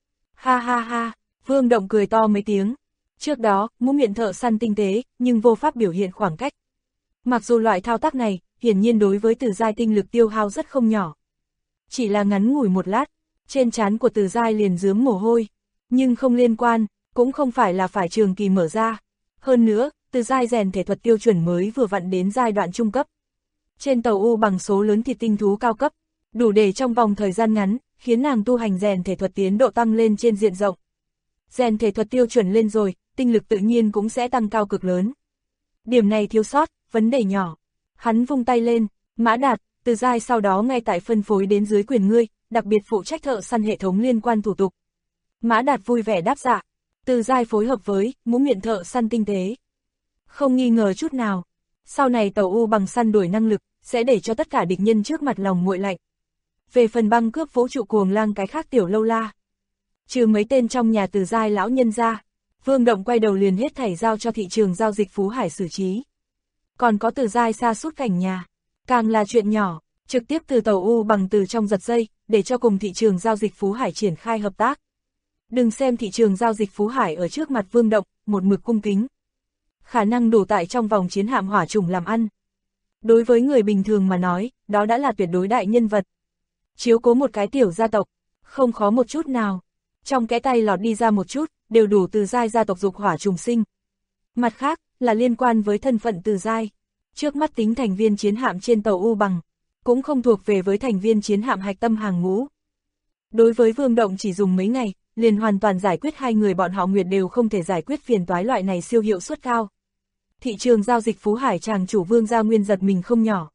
Ha ha ha, Vương Động cười to mấy tiếng. Trước đó, mũ miệng thợ săn tinh tế, nhưng vô pháp biểu hiện khoảng cách. Mặc dù loại thao tác này, hiển nhiên đối với Từ Giai tinh lực tiêu hao rất không nhỏ. Chỉ là ngắn ngủi một lát, trên trán của Từ Giai liền rướm mồ hôi. Nhưng không liên quan, cũng không phải là phải trường kỳ mở ra. Hơn nữa, Từ Giai rèn thể thuật tiêu chuẩn mới vừa vặn đến giai đoạn trung cấp. Trên tàu U bằng số lớn thịt tinh thú cao cấp, đủ để trong vòng thời gian ngắn, khiến nàng tu hành rèn thể thuật tiến độ tăng lên trên diện rộng. Rèn thể thuật tiêu chuẩn lên rồi, tinh lực tự nhiên cũng sẽ tăng cao cực lớn. Điểm này thiếu sót, vấn đề nhỏ. Hắn vung tay lên, Mã Đạt, Từ Giai sau đó ngay tại phân phối đến dưới quyền ngươi, đặc biệt phụ trách thợ săn hệ thống liên quan thủ tục. Mã Đạt vui vẻ đáp dạ. Từ Giai phối hợp với mũ miệng thợ săn tinh tế. Không nghi ngờ chút nào. Sau này tàu U bằng săn đuổi năng lực, sẽ để cho tất cả địch nhân trước mặt lòng nguội lạnh. Về phần băng cướp vũ trụ cuồng lang cái khác tiểu lâu la. Trừ mấy tên trong nhà Từ Giai lão nhân ra, Vương Động quay đầu liền hết thảy giao cho thị trường giao dịch Phú Hải xử trí. Còn có Từ Giai xa suốt cảnh nhà, càng là chuyện nhỏ, trực tiếp từ tàu U bằng từ trong giật dây, để cho cùng thị trường giao dịch Phú Hải triển khai hợp tác. Đừng xem thị trường giao dịch Phú Hải ở trước mặt Vương Động, một mực cung kính. Khả năng đủ tại trong vòng chiến hạm hỏa trùng làm ăn. Đối với người bình thường mà nói, đó đã là tuyệt đối đại nhân vật. Chiếu cố một cái tiểu gia tộc, không khó một chút nào. Trong cái tay lọt đi ra một chút, đều đủ Từ Giai gia tộc dục hỏa trùng sinh. Mặt khác, là liên quan với thân phận Từ Giai. Trước mắt tính thành viên chiến hạm trên tàu U bằng, cũng không thuộc về với thành viên chiến hạm hạch tâm hàng ngũ. Đối với Vương Động chỉ dùng mấy ngày, liền hoàn toàn giải quyết hai người bọn họ Nguyệt đều không thể giải quyết phiền toái loại này siêu hiệu suất cao. Thị trường giao dịch Phú Hải chàng chủ Vương Gia Nguyên giật mình không nhỏ.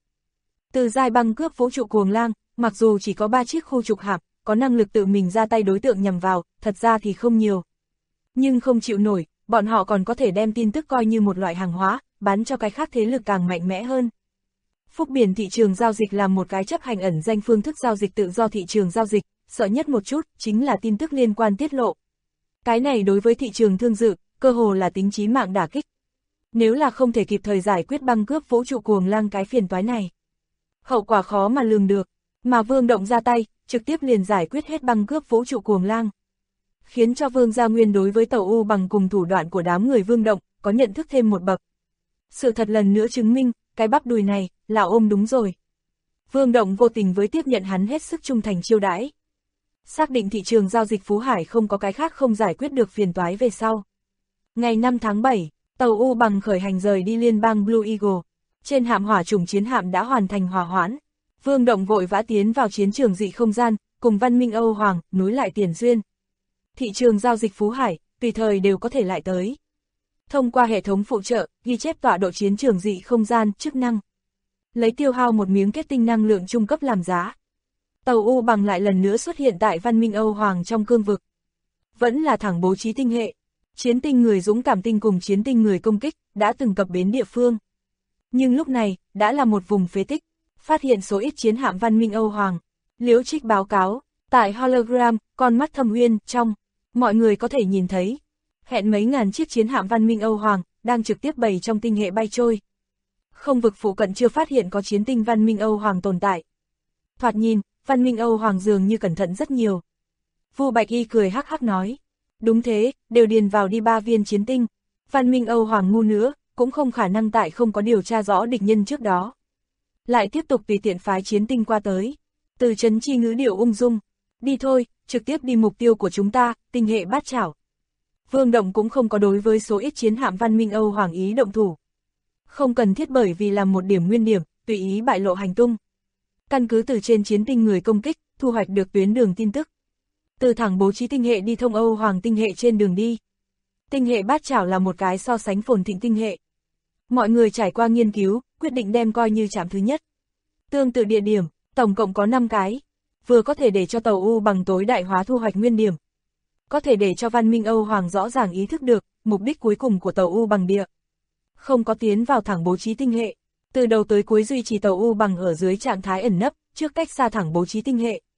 Từ Giai băng cướp vũ trụ cuồng lang, mặc dù chỉ có 3 chiếc khu trục hạm, có năng lực tự mình ra tay đối tượng nhằm vào, thật ra thì không nhiều. Nhưng không chịu nổi, bọn họ còn có thể đem tin tức coi như một loại hàng hóa, bán cho cái khác thế lực càng mạnh mẽ hơn. Phúc Biển thị trường giao dịch là một cái chấp hành ẩn danh phương thức giao dịch tự do thị trường giao dịch, sợ nhất một chút, chính là tin tức liên quan tiết lộ. Cái này đối với thị trường thương dự, cơ hồ là tính chí mạng đả kích. Nếu là không thể kịp thời giải quyết băng cướp vũ trụ cuồng lang cái phiền toái này, hậu quả khó mà lường được, mà Vương Động ra tay, trực tiếp liền giải quyết hết băng cướp vũ trụ cuồng lang. Khiến cho Vương Gia Nguyên đối với tàu U bằng cùng thủ đoạn của đám người Vương Động, có nhận thức thêm một bậc. Sự thật lần nữa chứng minh, cái bắp đùi này, là ôm đúng rồi. Vương Động vô tình với tiếp nhận hắn hết sức trung thành chiêu đãi. Xác định thị trường giao dịch Phú Hải không có cái khác không giải quyết được phiền toái về sau. Ngày 5 tháng 7, tàu U bằng khởi hành rời đi liên bang Blue Eagle. Trên hạm hỏa trùng chiến hạm đã hoàn thành hòa hoãn. Vương Động vội vã tiến vào chiến trường dị không gian, cùng Văn Minh Âu Hoàng, nối lại tiền duyên. Thị trường giao dịch Phú Hải, tùy thời đều có thể lại tới. Thông qua hệ thống phụ trợ, ghi chép tọa độ chiến trường dị không gian, chức năng. Lấy tiêu hao một miếng kết tinh năng lượng trung cấp làm giá. Tàu U bằng lại lần nữa xuất hiện tại Văn Minh Âu Hoàng trong cương vực. Vẫn là thẳng bố trí tinh hệ. Chiến tinh người dũng cảm tinh cùng chiến tinh người công kích, đã từng cập bến địa phương. Nhưng lúc này, đã là một vùng phế tích. Phát hiện số ít chiến hạm Văn Minh Âu Hoàng. Liễu Trích báo cáo, tại hologram, con mắt thâm uyên, trong, mọi người có thể nhìn thấy. Hẹn mấy ngàn chiếc chiến hạm Văn Minh Âu Hoàng, đang trực tiếp bày trong tinh hệ bay trôi. Không vực phụ cận chưa phát hiện có chiến tinh Văn Minh Âu Hoàng tồn tại. Thoạt nhìn, Văn Minh Âu Hoàng dường như cẩn thận rất nhiều. Vu Bạch Y cười hắc hắc nói. Đúng thế, đều điền vào đi 3 viên chiến tinh. Văn Minh Âu Hoàng ngu nữa, cũng không khả năng tại không có điều tra rõ địch nhân trước đó. Lại tiếp tục tùy tiện phái chiến tinh qua tới. Từ Trấn Chi ngữ điệu ung dung. Đi thôi, trực tiếp đi mục tiêu của chúng ta, tinh hệ bát chảo. Vương Động cũng không có đối với số ít chiến hạm Văn Minh Âu Hoàng ý động thủ. Không cần thiết bởi vì làm một điểm nguyên điểm, tùy ý bại lộ hành tung. Căn cứ từ trên chiến tinh người công kích, thu hoạch được tuyến đường tin tức. Từ thẳng bố trí tinh hệ đi thông Âu Hoàng tinh hệ trên đường đi. Tinh hệ bát chảo là một cái so sánh phồn thịnh tinh hệ. Mọi người trải qua nghiên cứu, quyết định đem coi như trạm thứ nhất. Tương tự địa điểm, tổng cộng có 5 cái. Vừa có thể để cho tàu U bằng tối đại hóa thu hoạch nguyên điểm. Có thể để cho Văn Minh Âu Hoàng rõ ràng ý thức được, mục đích cuối cùng của tàu U bằng địa. Không có tiến vào thẳng bố trí tinh hệ. Từ đầu tới cuối duy trì tàu U bằng ở dưới trạng thái ẩn nấp, trước cách xa thẳng bố trí tinh hệ.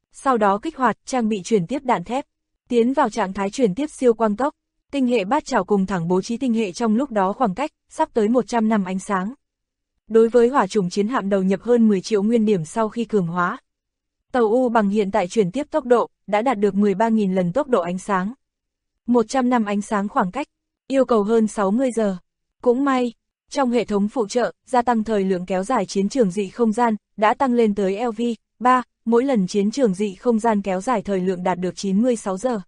Sau đó kích hoạt trang bị chuyển tiếp đạn thép, tiến vào trạng thái chuyển tiếp siêu quang tốc. Tinh hệ bát chảo cùng thẳng bố trí tinh hệ trong lúc đó khoảng cách sắp tới 100 năm ánh sáng. Đối với hỏa trùng chiến hạm đầu nhập hơn 10 triệu nguyên điểm sau khi cường hóa, tàu U bằng hiện tại chuyển tiếp tốc độ đã đạt được 13.000 lần tốc độ ánh sáng. 100 năm ánh sáng khoảng cách, yêu cầu hơn 60 giờ. Cũng may, trong hệ thống phụ trợ, gia tăng thời lượng kéo dài chiến trường dị không gian, đã tăng lên tới LV3, mỗi lần chiến trường dị không gian kéo dài thời lượng đạt được 96 giờ.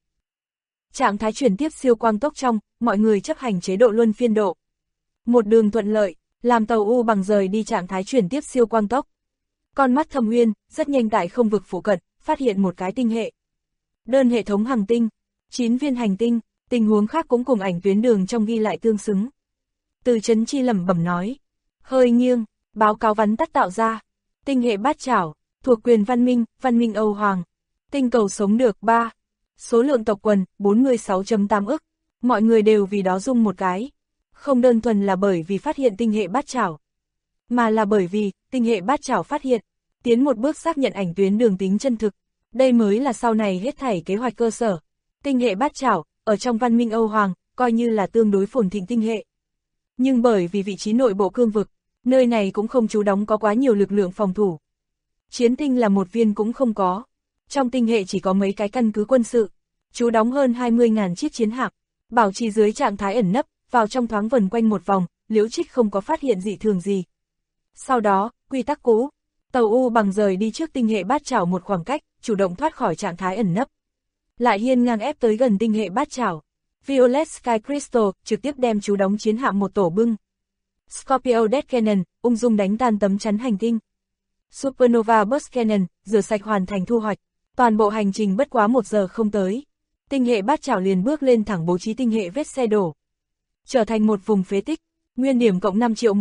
Trạng thái chuyển tiếp siêu quang tốc trong, mọi người chấp hành chế độ luân phiên độ. Một đường thuận lợi, làm tàu U bằng rời đi trạng thái chuyển tiếp siêu quang tốc. Con mắt Thâm Uyên, rất nhanh tại không vực phụ cận, phát hiện một cái tinh hệ. Đơn hệ thống hành tinh, 9 viên hành tinh, tình huống khác cũng cùng ảnh tuyến đường trong ghi lại tương xứng. Từ Chấn Chi lẩm bẩm nói, hơi nghiêng, báo cáo vắn tắt tạo ra. Tinh hệ bát chảo, thuộc quyền văn minh Âu Hoàng. Tinh cầu sống được 3. Số lượng tộc quần, 46.8 ức. Mọi người đều vì đó rung một cái. Không đơn thuần là bởi vì phát hiện tinh hệ bát chảo, mà là bởi vì, tinh hệ bát chảo phát hiện, tiến một bước xác nhận ảnh tuyến đường tính chân thực. Đây mới là sau này hết thảy kế hoạch cơ sở. Tinh hệ bát chảo, ở trong văn minh Âu Hoàng, coi như là tương đối phồn thịnh tinh hệ. Nhưng bởi vì vị trí nội bộ cương vực, nơi này cũng không trú đóng có quá nhiều lực lượng phòng thủ. Chiến tinh là một viên cũng không có. Trong tinh hệ chỉ có mấy cái căn cứ quân sự, trú đóng hơn 20.000 chiếc chiến hạm, bảo trì dưới trạng thái ẩn nấp, vào trong thoáng vần quanh một vòng, Liễu Trích không có phát hiện dị thường gì. Sau đó, quy tắc cũ, tàu U bằng rời đi trước tinh hệ bát chảo một khoảng cách, chủ động thoát khỏi trạng thái ẩn nấp. Lại hiên ngang ép tới gần tinh hệ bát chảo. Violet Sky Crystal trực tiếp đem trú đóng chiến hạm một tổ bưng. Scorpio Death Cannon ung dung đánh tan tấm chắn hành tinh. Supernova Burst Cannon rửa sạch hoàn thành thu hoạch. Toàn bộ hành trình bất quá 1 giờ không tới. Tinh hệ bát chảo liền bước lên thẳng bố trí tinh hệ vết xe đổ, trở thành một vùng phế tích. Nguyên điểm cộng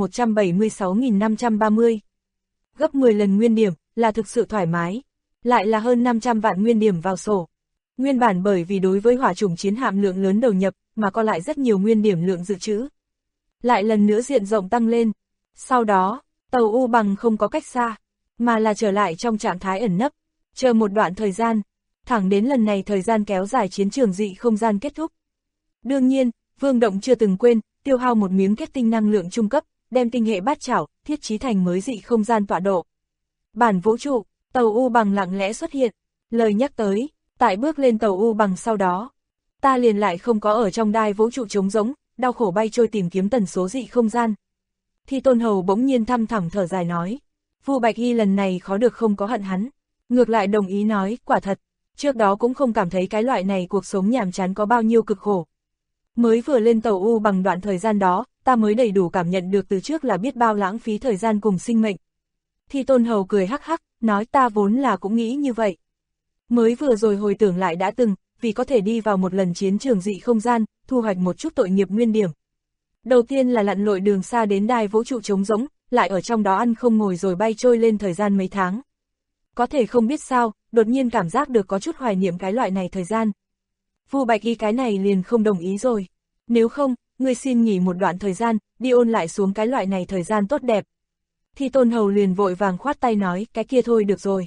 5.176.530. Gấp 10 lần nguyên điểm, là thực sự thoải mái. Lại là hơn 500 vạn nguyên điểm vào sổ. Nguyên bản bởi vì đối với hỏa chủng chiến hạm lượng lớn đầu nhập, mà có lại rất nhiều nguyên điểm lượng dự trữ. Lại lần nữa diện rộng tăng lên. Sau đó, tàu U bằng không có cách xa, mà là trở lại trong trạng thái ẩn nấp, chờ một đoạn thời gian. Thẳng đến lần này thời gian kéo dài chiến trường dị không gian kết thúc. Đương nhiên, Vương Động chưa từng quên, tiêu hao một miếng kết tinh năng lượng trung cấp, đem tinh hệ bát chảo, thiết trí thành mới dị không gian tọa độ. Bản vũ trụ, tàu U bằng lặng lẽ xuất hiện, lời nhắc tới, tại bước lên tàu U bằng sau đó. Ta liền lại không có ở trong đai vũ trụ trống rỗng, đau khổ bay trôi tìm kiếm tần số dị không gian. Thi Tôn Hầu bỗng nhiên thăm thẳm thở dài nói, Vu Bạch Y lần này khó được không có hận hắn, ngược lại đồng ý nói, quả thật, trước đó cũng không cảm thấy cái loại này cuộc sống nhàm chán có bao nhiêu cực khổ. Mới vừa lên tàu U bằng đoạn thời gian đó, ta mới đầy đủ cảm nhận được từ trước là biết bao lãng phí thời gian cùng sinh mệnh. Thi Tôn Hầu cười hắc hắc, nói ta vốn là cũng nghĩ như vậy. Mới vừa rồi hồi tưởng lại đã từng, vì có thể đi vào một lần chiến trường dị không gian, thu hoạch một chút tội nghiệp nguyên điểm. Đầu tiên là lặn lội đường xa đến đai vũ trụ trống rỗng, lại ở trong đó ăn không ngồi rồi bay trôi lên thời gian mấy tháng. Có thể không biết sao, đột nhiên cảm giác được có chút hoài niệm cái loại này thời gian. Vu Bạch Y cái này liền không đồng ý rồi. Nếu không, ngươi xin nghỉ một đoạn thời gian, đi ôn lại xuống cái loại này thời gian tốt đẹp. Thi Tôn Hầu liền vội vàng khoát tay nói, cái kia thôi được rồi.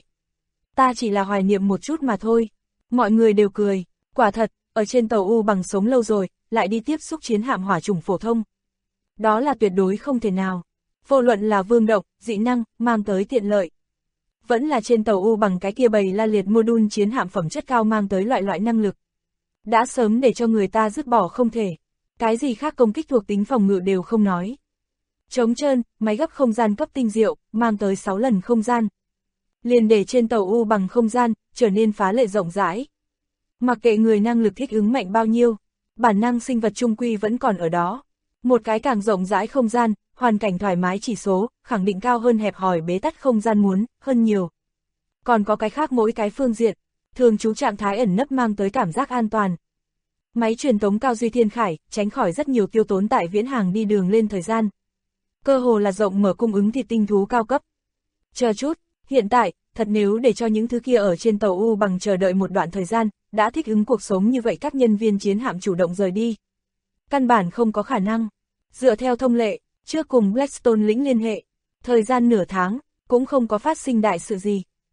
Ta chỉ là hoài niệm một chút mà thôi. Mọi người đều cười, quả thật, ở trên tàu U bằng sống lâu rồi, lại đi tiếp xúc chiến hạm hỏa chủng phổ thông. Đó là tuyệt đối không thể nào. Vô luận là Vương Động, dị năng, mang tới tiện lợi. Vẫn là trên tàu U bằng cái kia bầy la liệt module chiến hạm phẩm chất cao mang tới loại năng lực. Đã sớm để cho người ta dứt bỏ không thể. Cái gì khác công kích thuộc tính phòng ngự đều không nói. Trống trơn, máy gấp không gian cấp tinh diệu, mang tới 6 lần không gian. Liền để trên tàu U bằng không gian, trở nên phá lệ rộng rãi. Mặc kệ người năng lực thích ứng mạnh bao nhiêu, bản năng sinh vật trung quy vẫn còn ở đó. Một cái càng rộng rãi không gian, hoàn cảnh thoải mái chỉ số, khẳng định cao hơn hẹp hòi bế tắc không gian muốn, hơn nhiều. Còn có cái khác mỗi cái phương diện, thường trú trạng thái ẩn nấp mang tới cảm giác an toàn. Máy truyền tống cao duy thiên khải, tránh khỏi rất nhiều tiêu tốn tại viễn hàng đi đường lên thời gian. Cơ hồ là rộng mở cung ứng thịt tinh thú cao cấp. Chờ chút, hiện tại, thật nếu để cho những thứ kia ở trên tàu U bằng chờ đợi một đoạn thời gian, đã thích ứng cuộc sống như vậy các nhân viên chiến hạm chủ động rời đi. Căn bản không có khả năng. Dựa theo thông lệ, trước cùng Blackstone lĩnh liên hệ, thời gian nửa tháng, cũng không có phát sinh đại sự gì.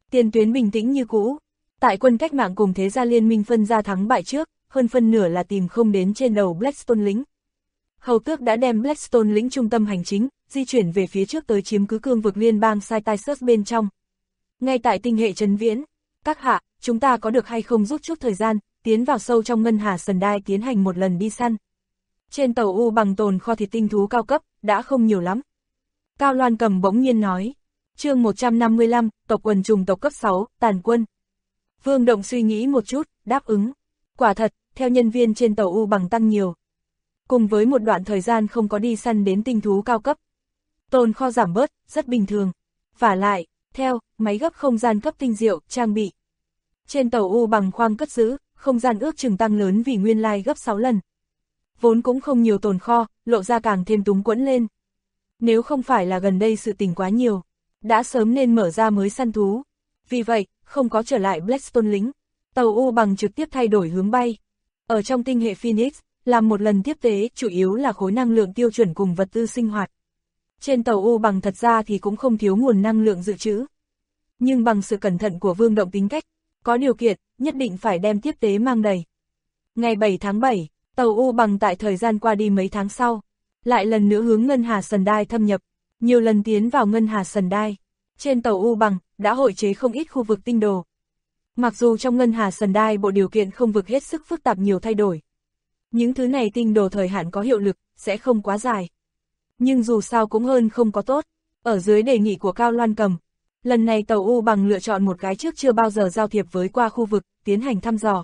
Tiền tuyến bình tĩnh như cũ. Tại quân cách mạng cùng thế gia liên minh phân ra thắng bại trước, hơn phân nửa là tìm không đến trên đầu Blackstone lĩnh. Hầu tước đã đem Blackstone lĩnh trung tâm hành chính, di chuyển về phía trước tới chiếm cứ cương vực liên bang Cytisus bên trong. Ngay tại tinh hệ Trấn Viễn, các hạ, chúng ta có được hay không rút chút thời gian, tiến vào sâu trong ngân hà Sendai tiến hành một lần đi săn. Trên tàu U bằng tồn kho thịt tinh thú cao cấp, đã không nhiều lắm. Cao Loan Cầm bỗng nhiên nói. Chương 155, tộc quần trùng tộc cấp 6, tàn quân. Vương Động suy nghĩ một chút, đáp ứng. Quả thật, theo nhân viên trên tàu U bằng tăng nhiều. Cùng với một đoạn thời gian không có đi săn đến tinh thú cao cấp. Tồn kho giảm bớt, rất bình thường. Vả lại, theo, máy gấp không gian cấp tinh diệu, trang bị. Trên tàu U bằng khoang cất giữ, không gian ước chừng tăng lớn vì nguyên lai gấp 6 lần. Vốn cũng không nhiều tồn kho, lộ ra càng thêm túng quẫn lên. Nếu không phải là gần đây sự tình quá nhiều, đã sớm nên mở ra mới săn thú. Vì vậy, không có trở lại Blackstone lính. Tàu U bằng trực tiếp thay đổi hướng bay. Ở trong tinh hệ Phoenix, làm một lần tiếp tế chủ yếu là khối năng lượng tiêu chuẩn cùng vật tư sinh hoạt. Trên tàu U bằng thật ra thì cũng không thiếu nguồn năng lượng dự trữ. Nhưng bằng sự cẩn thận của Vương Động tính cách, có điều kiện, nhất định phải đem tiếp tế mang đầy. Ngày 7 tháng 7, tàu U bằng tại thời gian qua đi mấy tháng sau, lại lần nữa hướng ngân hà Sendai thâm nhập, nhiều lần tiến vào ngân hà Sendai. Trên tàu U bằng, đã hội chế không ít khu vực tinh đồ. Mặc dù trong ngân hà Sendai bộ điều kiện không vực hết sức phức tạp nhiều thay đổi. Những thứ này tinh đồ thời hạn có hiệu lực, sẽ không quá dài. Nhưng dù sao cũng hơn không có tốt. Ở dưới đề nghị của Cao Loan Cầm, lần này tàu U bằng lựa chọn một cái trước chưa bao giờ giao thiệp với qua khu vực, tiến hành thăm dò.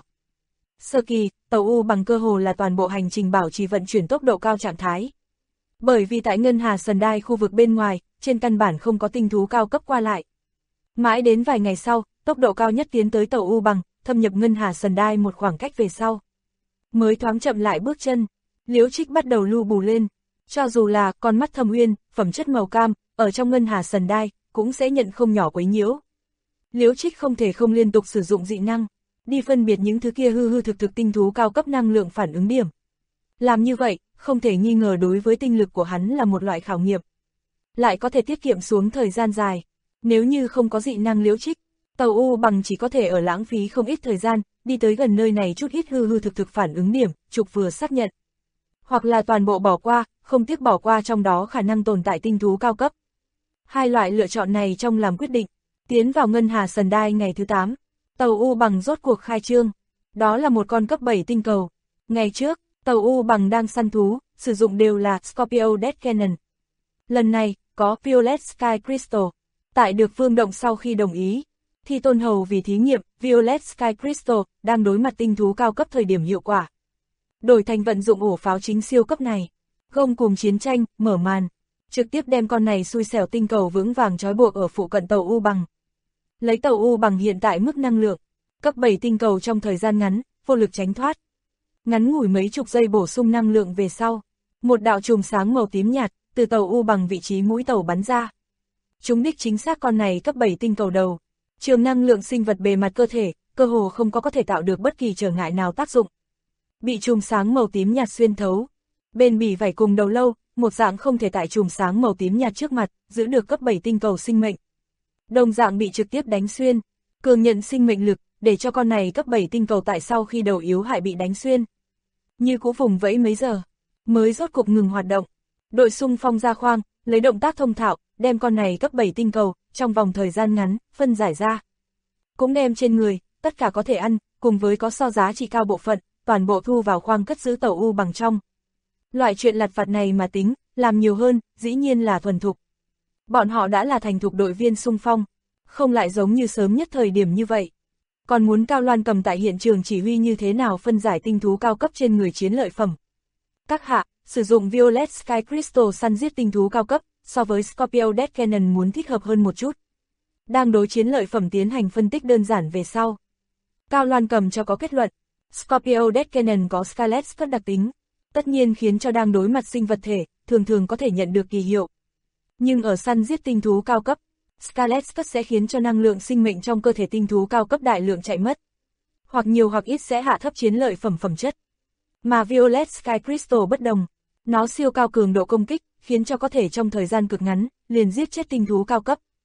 Sơ kỳ, tàu U bằng cơ hồ là toàn bộ hành trình bảo trì vận chuyển tốc độ cao trạng thái. Bởi vì tại ngân hà Sendai khu vực bên ngoài, trên căn bản không có tinh thú cao cấp qua lại. Mãi đến vài ngày sau, tốc độ cao nhất tiến tới tàu U bằng, thâm nhập ngân hà Sendai một khoảng cách về sau. Mới thoáng chậm lại bước chân, Liễu Trích bắt đầu lu bù lên. Cho dù là con mắt thâm uyên, phẩm chất màu cam, ở trong ngân hà Sendai, cũng sẽ nhận không nhỏ quấy nhiễu. Liễu Trích không thể không liên tục sử dụng dị năng, đi phân biệt những thứ kia hư hư thực thực tinh thú cao cấp năng lượng phản ứng điểm. Làm như vậy, không thể nghi ngờ đối với tinh lực của hắn là một loại khảo nghiệm. Lại có thể tiết kiệm xuống thời gian dài. Nếu như không có dị năng Liễu Trích, tàu U bằng chỉ có thể ở lãng phí không ít thời gian, đi tới gần nơi này chút ít hư hư thực thực phản ứng điểm, trục vừa xác nhận. Hoặc là toàn bộ bỏ qua, không tiếc bỏ qua trong đó khả năng tồn tại tinh thú cao cấp. Hai loại lựa chọn này trong làm quyết định, tiến vào ngân hà Sendai ngày thứ 8, tàu U bằng rốt cuộc khai trương. Đó là một con cấp 7 tinh cầu. Ngày trước, tàu U bằng đang săn thú, sử dụng đều là Scorpio Death Cannon. Lần này, có Violet Sky Crystal. Tại được Vương Động sau khi đồng ý, thì Tôn Hầu vì thí nghiệm Violet Sky Crystal đang đối mặt tinh thú cao cấp thời điểm hiệu quả. Đổi thành vận dụng ổ pháo chính siêu cấp này, gông cùng chiến tranh, mở màn, trực tiếp đem con này xui xẻo tinh cầu vững vàng trói buộc ở phụ cận tàu U bằng. Lấy tàu U bằng hiện tại mức năng lượng, cấp 7 tinh cầu trong thời gian ngắn, vô lực tránh thoát. Ngắn ngủi mấy chục giây bổ sung năng lượng về sau, một đạo chùm sáng màu tím nhạt, từ tàu U bằng vị trí mũi tàu bắn ra. Trúng đích chính xác con này cấp 7 tinh cầu đầu. Trường năng lượng sinh vật bề mặt cơ thể, cơ hồ không có thể tạo được bất kỳ trở ngại nào tác dụng. Bị chùm sáng màu tím nhạt xuyên thấu. Bên bì vảy cùng đầu lâu, một dạng không thể tại chùm sáng màu tím nhạt trước mặt, giữ được cấp 7 tinh cầu sinh mệnh. Đồng dạng bị trực tiếp đánh xuyên, cường nhận sinh mệnh lực, để cho con này cấp 7 tinh cầu tại sau khi đầu yếu hại bị đánh xuyên. Như cũ vùng vẫy mấy giờ, mới rốt cục ngừng hoạt động. Đội xung phong ra khoang, lấy động tác thông thạo, đem con này cấp 7 tinh cầu, trong vòng thời gian ngắn, phân giải ra. Cũng đem trên người, tất cả có thể ăn, cùng với có so giá trị cao bộ phận, toàn bộ thu vào khoang cất giữ tàu U bằng trong. Loại chuyện lặt vặt này mà tính, làm nhiều hơn, dĩ nhiên là thuần thục. Bọn họ đã là thành thục đội viên xung phong, không lại giống như sớm nhất thời điểm như vậy. Còn muốn Cao Loan Cầm tại hiện trường chỉ huy như thế nào phân giải tinh thú cao cấp trên người chiến lợi phẩm. Các hạ, sử dụng Violet Sky Crystal săn giết tinh thú cao cấp, so với Scorpio Death Cannon muốn thích hợp hơn một chút. Đang đối chiến lợi phẩm tiến hành phân tích đơn giản về sau. Cao Loan Cầm cho có kết luận, Scorpio Death Cannon có Scarlet các đặc tính, tất nhiên khiến cho đang đối mặt sinh vật thể, thường thường có thể nhận được kỳ hiệu. Nhưng ở săn giết tinh thú cao cấp, Scarlet Cut sẽ khiến cho năng lượng sinh mệnh trong cơ thể tinh thú cao cấp đại lượng chạy mất. Hoặc nhiều hoặc ít sẽ hạ thấp chiến lợi phẩm phẩm chất. Mà Violet Sky Crystal bất đồng, nó siêu cao cường độ công kích, khiến cho có thể trong thời gian cực ngắn, liền giết chết tinh thú cao cấp.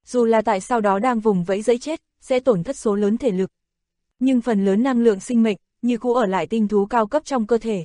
Dù là tại sau đó đang vùng vẫy giấy chết, sẽ tổn thất số lớn thể lực. Nhưng phần lớn năng lượng sinh mệnh, như cũ ở lại tinh thú cao cấp trong cơ thể.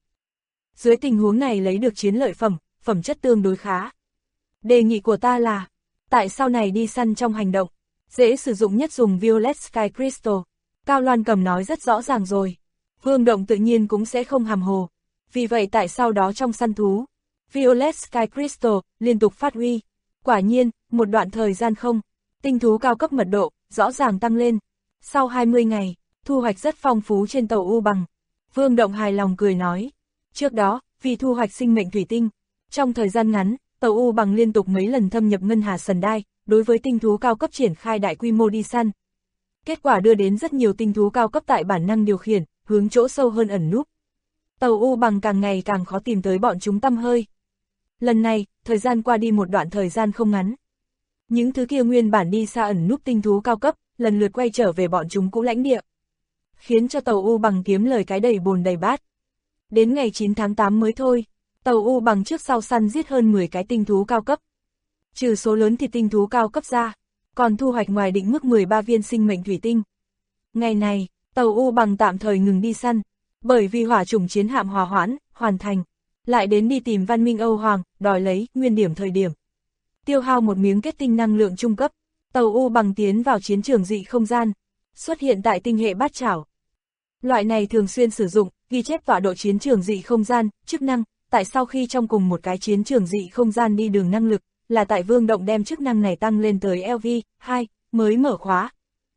Dưới tình huống này lấy được chiến lợi phẩm chất tương đối khá. Đề nghị của ta là, tại sau này đi săn trong hành động, dễ sử dụng nhất dùng Violet Sky Crystal. Cao Loan Cầm nói rất rõ ràng rồi. Vương Động tự nhiên cũng sẽ không hàm hồ. Vì vậy tại sau đó trong săn thú, Violet Sky Crystal liên tục phát huy. Quả nhiên, một đoạn thời gian không, tinh thú cao cấp mật độ rõ ràng tăng lên. Sau 20 ngày, thu hoạch rất phong phú trên tàu U Bằng. Vương Động hài lòng cười nói. Trước đó, vì thu hoạch sinh mệnh thủy tinh, trong thời gian ngắn, tàu U Bằng liên tục mấy lần thâm nhập Ngân Hà Sần Đai, đối với tinh thú cao cấp triển khai đại quy mô đi săn. Kết quả đưa đến rất nhiều tinh thú cao cấp tại bản năng điều khiển, hướng chỗ sâu hơn ẩn núp. Tàu U Bằng càng ngày càng khó tìm tới bọn chúng tăm hơi. Lần này, thời gian qua đi một đoạn thời gian không ngắn. Những thứ kia nguyên bản đi xa ẩn núp tinh thú cao cấp, lần lượt quay trở về bọn chúng cũ lãnh địa. Khiến cho tàu U Bằng kiếm lời cái đầy bồn đầy bát. Đến ngày 9 tháng 8 mới thôi, tàu U Bằng trước sau săn giết hơn 10 cái tinh thú cao cấp. Trừ số lớn thịt tinh thú cao cấp ra, còn thu hoạch ngoài định mức 13 viên sinh mệnh thủy tinh. Ngày này, tàu U Bằng tạm thời ngừng đi săn, bởi vì hỏa chủng chiến hạm hòa hoãn, hoàn thành. Lại đến đi tìm văn minh Âu Hoàng, đòi lấy nguyên điểm thời điểm. Tiêu hao một miếng kết tinh năng lượng trung cấp, tàu U Bằng tiến vào chiến trường dị không gian, xuất hiện tại tinh hệ Bát Chảo. Loại này thường xuyên sử dụng, ghi chép tọa độ chiến trường dị không gian, chức năng, tại sau khi trong cùng một cái chiến trường dị không gian đi đường năng lực, là tại Vương Động đem chức năng này tăng lên tới LV2, mới mở khóa.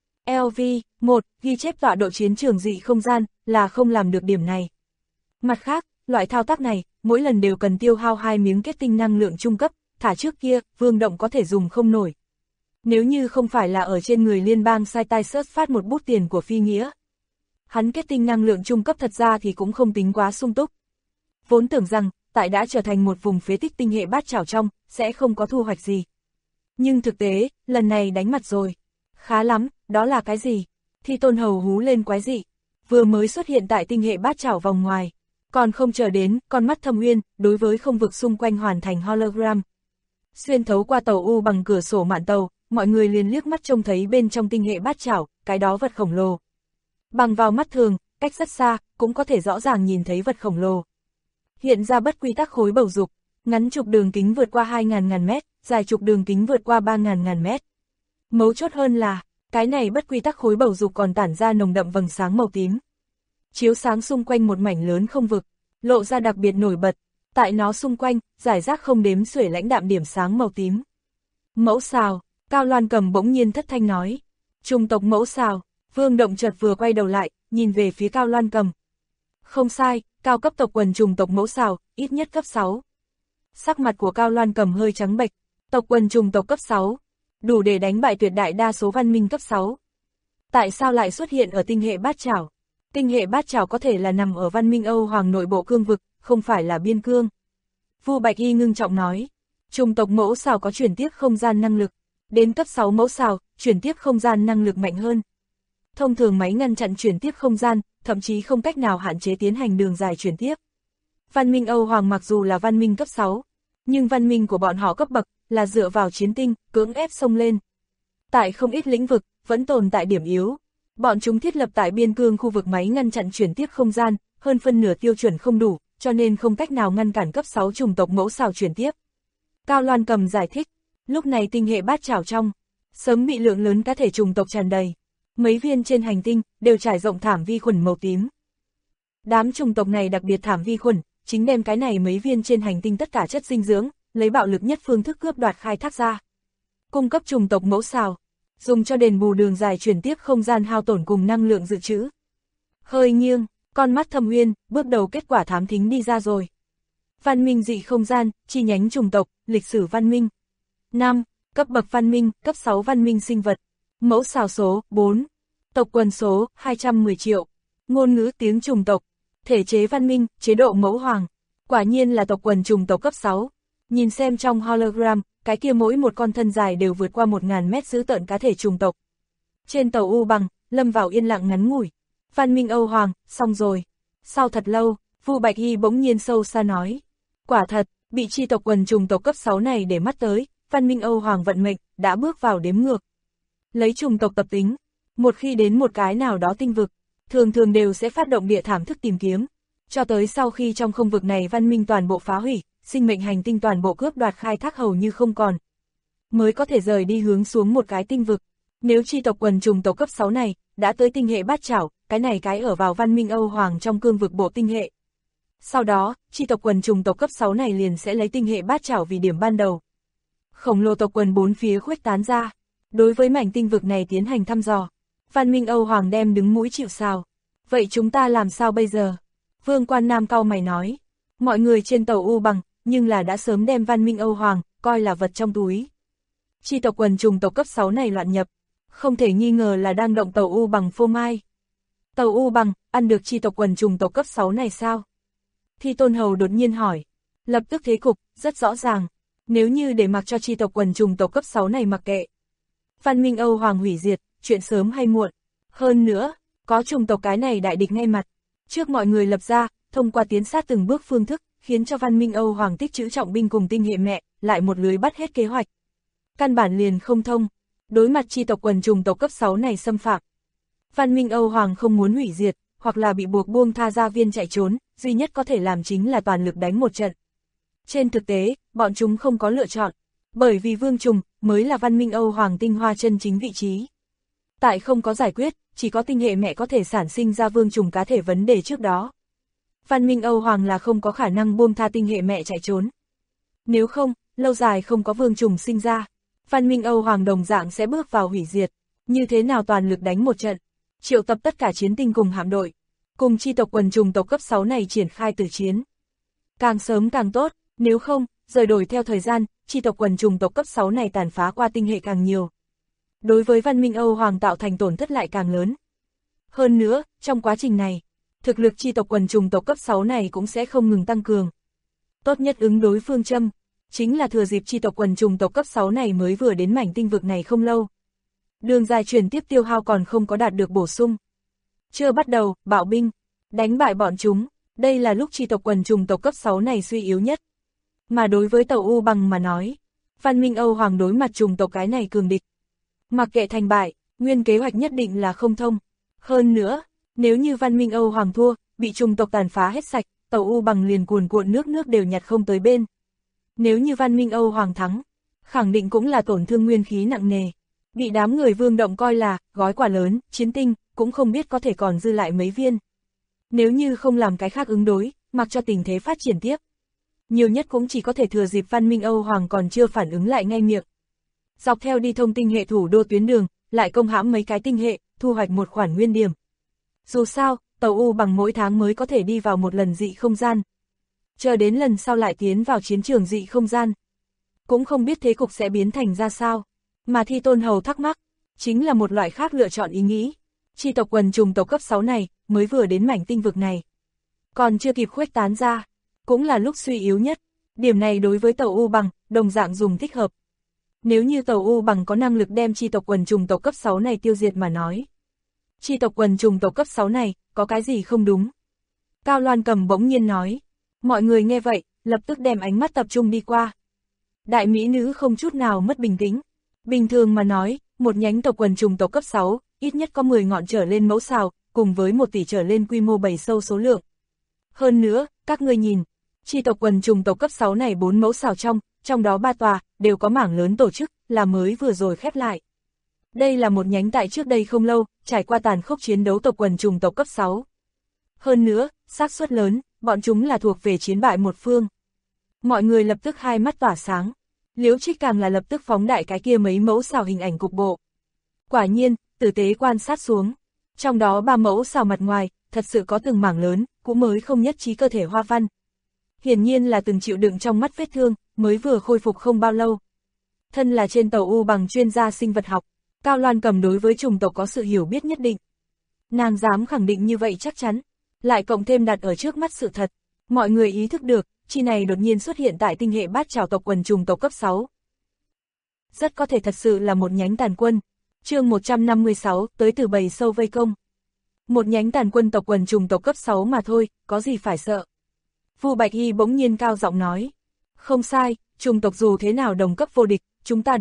LV1, ghi chép tọa độ chiến trường dị không gian, là không làm được điểm này. Mặt khác, loại thao tác này, mỗi lần đều cần tiêu hao 2 miếng kết tinh năng lượng trung cấp, thả trước kia, Vương Động có thể dùng không nổi. Nếu như không phải là ở trên người liên bang sai tai sớt phát một bút tiền của phi nghĩa. Hắn kết tinh năng lượng trung cấp thật ra thì cũng không tính quá sung túc. Vốn tưởng rằng, tại đã trở thành một vùng phế tích tinh hệ Bát Chảo trong, sẽ không có thu hoạch gì. Nhưng thực tế, lần này đánh mặt rồi. Khá lắm, đó là cái gì? Thi Tôn Hầu hú lên quái dị. Vừa mới xuất hiện tại tinh hệ Bát Chảo vòng ngoài. Còn không chờ đến, con mắt Thâm Uyên, đối với không vực xung quanh hoàn thành hologram. Xuyên thấu qua tàu U Bằng cửa sổ mạn tàu, mọi người liền liếc mắt trông thấy bên trong tinh hệ Bát Chảo, cái đó vật khổng lồ. Bằng vào mắt thường, cách rất xa, cũng có thể rõ ràng nhìn thấy vật khổng lồ. Hiện ra bất quy tắc khối bầu dục, ngắn trục đường kính vượt qua 2.000 mét, dài trục đường kính vượt qua 3.000 mét. Mấu chốt hơn là, cái này bất quy tắc khối bầu dục còn tản ra nồng đậm vầng sáng màu tím. Chiếu sáng xung quanh một mảnh lớn không vực, lộ ra đặc biệt nổi bật, tại nó xung quanh, rải rác không đếm xuể lãnh đạm điểm sáng màu tím. Mẫu xào, Cao Loan Cầm bỗng nhiên thất thanh nói. Chủng tộc mẫu xào, Vương Động chợt vừa quay đầu lại, nhìn về phía Cao Loan Cầm. Không sai, cao cấp tộc quần chủng tộc mẫu xào, ít nhất cấp 6. Sắc mặt của Cao Loan Cầm hơi trắng bệch, tộc quần chủng tộc cấp 6, đủ để đánh bại tuyệt đại đa số văn minh cấp 6. Tại sao lại xuất hiện ở tinh hệ Bát Chảo? Tinh hệ Bát Chảo có thể là nằm ở văn minh Âu Hoàng nội bộ cương vực, không phải là biên cương. Vu Bạch Y ngưng trọng nói, chủng tộc mẫu xào có chuyển tiếp không gian năng lực, đến cấp 6 mẫu xào, chuyển tiếp không gian năng lực mạnh hơn. Thông thường máy ngăn chặn chuyển tiếp không gian, thậm chí không cách nào hạn chế tiến hành đường dài chuyển tiếp. Văn minh Âu Hoàng mặc dù là văn minh cấp 6, nhưng văn minh của bọn họ cấp bậc là dựa vào chiến tinh, cưỡng ép xông lên. Tại không ít lĩnh vực, vẫn tồn tại điểm yếu. Bọn chúng thiết lập tại biên cương khu vực máy ngăn chặn chuyển tiếp không gian, hơn phân nửa tiêu chuẩn không đủ, cho nên không cách nào ngăn cản cấp 6 chủng tộc mẫu xào chuyển tiếp. Cao Loan Cầm giải thích, lúc này tinh hệ Bát Chảo trong, sớm bị lượng lớn cá thể chủng tộc tràn đầy. Mấy viên trên hành tinh, đều trải rộng thảm vi khuẩn màu tím. Đám chủng tộc này đặc biệt thảm vi khuẩn, chính đem cái này mấy viên trên hành tinh tất cả chất dinh dưỡng, lấy bạo lực nhất phương thức cướp đoạt khai thác ra. Cung cấp chủng tộc mẫu xào, dùng cho đền bù đường dài chuyển tiếp không gian hao tổn cùng năng lượng dự trữ. Hơi nghiêng, con mắt Thâm Uyên, bước đầu kết quả thám thính đi ra rồi. Văn minh dị không gian, chi nhánh chủng tộc, lịch sử văn minh. 5. Cấp bậc văn minh, cấp 6 văn minh sinh vật. Mẫu xào số, 4. Tộc quần số, 210 triệu. Ngôn ngữ tiếng chủng tộc. Thể chế văn minh, chế độ mẫu hoàng. Quả nhiên là tộc quần chủng tộc cấp 6. Nhìn xem trong hologram, cái kia mỗi một con thân dài đều vượt qua 1.000 mét giữ tợn cá thể chủng tộc. Trên tàu U Bằng, lâm vào yên lặng ngắn ngủi. Văn minh Âu Hoàng, xong rồi. Sau thật lâu, Vu Bạch Y bỗng nhiên sâu xa nói. Quả thật, bị chi tộc quần chủng tộc cấp 6 này để mắt tới, văn minh Âu Hoàng vận mệnh, đã bước vào đếm ngược. Lấy chủng tộc tập tính, một khi đến một cái nào đó tinh vực, thường thường đều sẽ phát động địa thảm thức tìm kiếm, cho tới sau khi trong không vực này văn minh toàn bộ phá hủy, sinh mệnh hành tinh toàn bộ cướp đoạt khai thác hầu như không còn, mới có thể rời đi hướng xuống một cái tinh vực. Nếu chi tộc quần trùng tộc cấp 6 này đã tới tinh hệ bát chảo, cái này cái ở vào văn minh Âu Hoàng trong cương vực bộ tinh hệ. Sau đó, chi tộc quần trùng tộc cấp 6 này liền sẽ lấy tinh hệ bát chảo vì điểm ban đầu. Khổng lồ tộc quần bốn phía khuếch tán ra, đối với mảnh tinh vực này tiến hành thăm dò. Văn minh Âu Hoàng đem đứng mũi chịu sào. Vậy chúng ta làm sao bây giờ? Vương Quan Nam cau mày nói. Mọi người trên tàu U Bằng, nhưng là đã sớm đem văn minh Âu Hoàng, coi là vật trong túi. Chi tộc quần trùng tộc cấp 6 này loạn nhập, không thể nghi ngờ là đang động tàu U Bằng phô mai. Tàu U Bằng, ăn được chi tộc quần trùng tộc cấp 6 này sao? Thi Tôn Hầu đột nhiên hỏi. Lập tức thế cục, rất rõ ràng. Nếu như để mặc cho chi tộc quần trùng tộc cấp 6 này mặc kệ, văn minh Âu Hoàng hủy diệt, chuyện sớm hay muộn. Hơn nữa, có trùng tộc cái này đại địch ngay mặt. Trước mọi người lập ra, thông qua tiến sát từng bước phương thức, khiến cho văn minh Âu Hoàng tích trữ trọng binh cùng tinh hệ mẹ, lại một lưới bắt hết kế hoạch. Căn bản liền không thông. Đối mặt chi tộc quần trùng tộc cấp 6 này xâm phạm, văn minh Âu Hoàng không muốn hủy diệt, hoặc là bị buộc buông tha gia viên chạy trốn, duy nhất có thể làm chính là toàn lực đánh một trận. Trên thực tế, bọn chúng không có lựa chọn, bởi vì vương trùng mới là văn minh Âu Hoàng tinh hoa chân chính vị trí. Tại không có giải quyết, chỉ có tinh hệ mẹ có thể sản sinh ra vương trùng cá thể vấn đề trước đó. Văn minh Âu Hoàng là không có khả năng buông tha tinh hệ mẹ chạy trốn. Nếu không, lâu dài không có vương trùng sinh ra, văn minh Âu Hoàng đồng dạng sẽ bước vào hủy diệt. Như thế nào toàn lực đánh một trận, triệu tập tất cả chiến tinh cùng hạm đội, cùng chi tộc quần trùng tộc cấp 6 này triển khai tử chiến. Càng sớm càng tốt, nếu không, rời đổi theo thời gian, chi tộc quần trùng tộc cấp 6 này tàn phá qua tinh hệ càng nhiều. Đối với văn minh Âu Hoàng tạo thành tổn thất lại càng lớn. Hơn nữa, trong quá trình này, thực lực chi tộc quần trùng tộc cấp 6 này cũng sẽ không ngừng tăng cường. Tốt nhất ứng đối phương châm, chính là thừa dịp chi tộc quần trùng tộc cấp 6 này mới vừa đến mảnh tinh vực này không lâu. Đường dài truyền tiếp tiêu hao còn không có đạt được bổ sung. Chưa bắt đầu, bạo binh, đánh bại bọn chúng, đây là lúc chi tộc quần trùng tộc cấp 6 này suy yếu nhất. Mà đối với tàu U Bằng mà nói, văn minh Âu Hoàng đối mặt trùng tộc cái này cường địch. Mặc kệ thành bại, nguyên kế hoạch nhất định là không thông. Hơn nữa, nếu như văn minh Âu Hoàng thua, bị trùng tộc tàn phá hết sạch, tàu U Bằng liền cuồn cuộn nước đều nhặt không tới bên. Nếu như văn minh Âu Hoàng thắng, khẳng định cũng là tổn thương nguyên khí nặng nề. Bị đám người Vương Động coi là gói quà lớn, chiến tinh, cũng không biết có thể còn dư lại mấy viên. Nếu như không làm cái khác ứng đối, mặc cho tình thế phát triển tiếp, nhiều nhất cũng chỉ có thể thừa dịp văn minh Âu Hoàng còn chưa phản ứng lại ngay miệng. Dọc theo đi thông tinh hệ thủ đô tuyến đường, lại công hãm mấy cái tinh hệ, thu hoạch một khoản nguyên điểm. Dù sao, tàu U Bằng mỗi tháng mới có thể đi vào một lần dị không gian. Chờ đến lần sau lại tiến vào chiến trường dị không gian. Cũng không biết thế cục sẽ biến thành ra sao. Mà Thi Tôn Hầu thắc mắc, chính là một loại khác lựa chọn ý nghĩ. Chi tộc quần trùng tộc cấp 6 này, mới vừa đến mảnh tinh vực này. Còn chưa kịp khuếch tán ra, cũng là lúc suy yếu nhất. Điểm này đối với tàu U Bằng, đồng dạng dùng thích hợp. Nếu như tàu U Bằng có năng lực đem chi tộc quần trùng tộc cấp 6 này tiêu diệt mà nói. Chi tộc quần trùng tộc cấp 6 này, có cái gì không đúng? Cao Loan Cầm bỗng nhiên nói. Mọi người nghe vậy, lập tức đem ánh mắt tập trung đi qua. Đại mỹ nữ không chút nào mất bình tĩnh. Bình thường mà nói, một nhánh tộc quần trùng tộc cấp 6, ít nhất có 10 ngọn trở lên mẫu xào, cùng với 1 tỷ trở lên quy mô bầy sâu số lượng. Hơn nữa, các ngươi nhìn, chi tộc quần trùng tộc cấp 6 này 4 mẫu xào trong đó 3 tòa, đều có mảng lớn tổ chức, là mới vừa rồi khép lại. Đây là một nhánh tại trước đây không lâu, trải qua tàn khốc chiến đấu tộc quần trùng tộc cấp 6. Hơn nữa, xác suất lớn, bọn chúng là thuộc về chiến bại một phương. Mọi người lập tức hai mắt tỏa sáng. Liễu Trích càng là lập tức phóng đại cái kia mấy mẫu xào hình ảnh cục bộ. Quả nhiên, tử tế quan sát xuống. Trong đó 3 mẫu xào mặt ngoài, thật sự có từng mảng lớn, cũng mới không nhất trí cơ thể hoa văn. Hiển nhiên là từng chịu đựng trong mắt vết thương, mới vừa khôi phục không bao lâu. Thân là trên tàu U Bằng chuyên gia sinh vật học, Cao Loan Cầm đối với trùng tộc có sự hiểu biết nhất định. Nàng dám khẳng định như vậy chắc chắn, lại cộng thêm đặt ở trước mắt sự thật. Mọi người ý thức được, chi này đột nhiên xuất hiện tại tinh hệ bát chảo tộc quần trùng tộc cấp 6. Rất có thể thật sự là một nhánh tàn quân. Chương 156, tới từ bầy sâu vây công. Một nhánh tàn quân tộc quần trùng tộc cấp 6 mà thôi, có gì phải sợ. Vu Bạch Hy bỗng nhiên cao giọng nói. Không sai, trùng tộc dù thế nào đồng cấp vô địch, chúng ta đối mặt,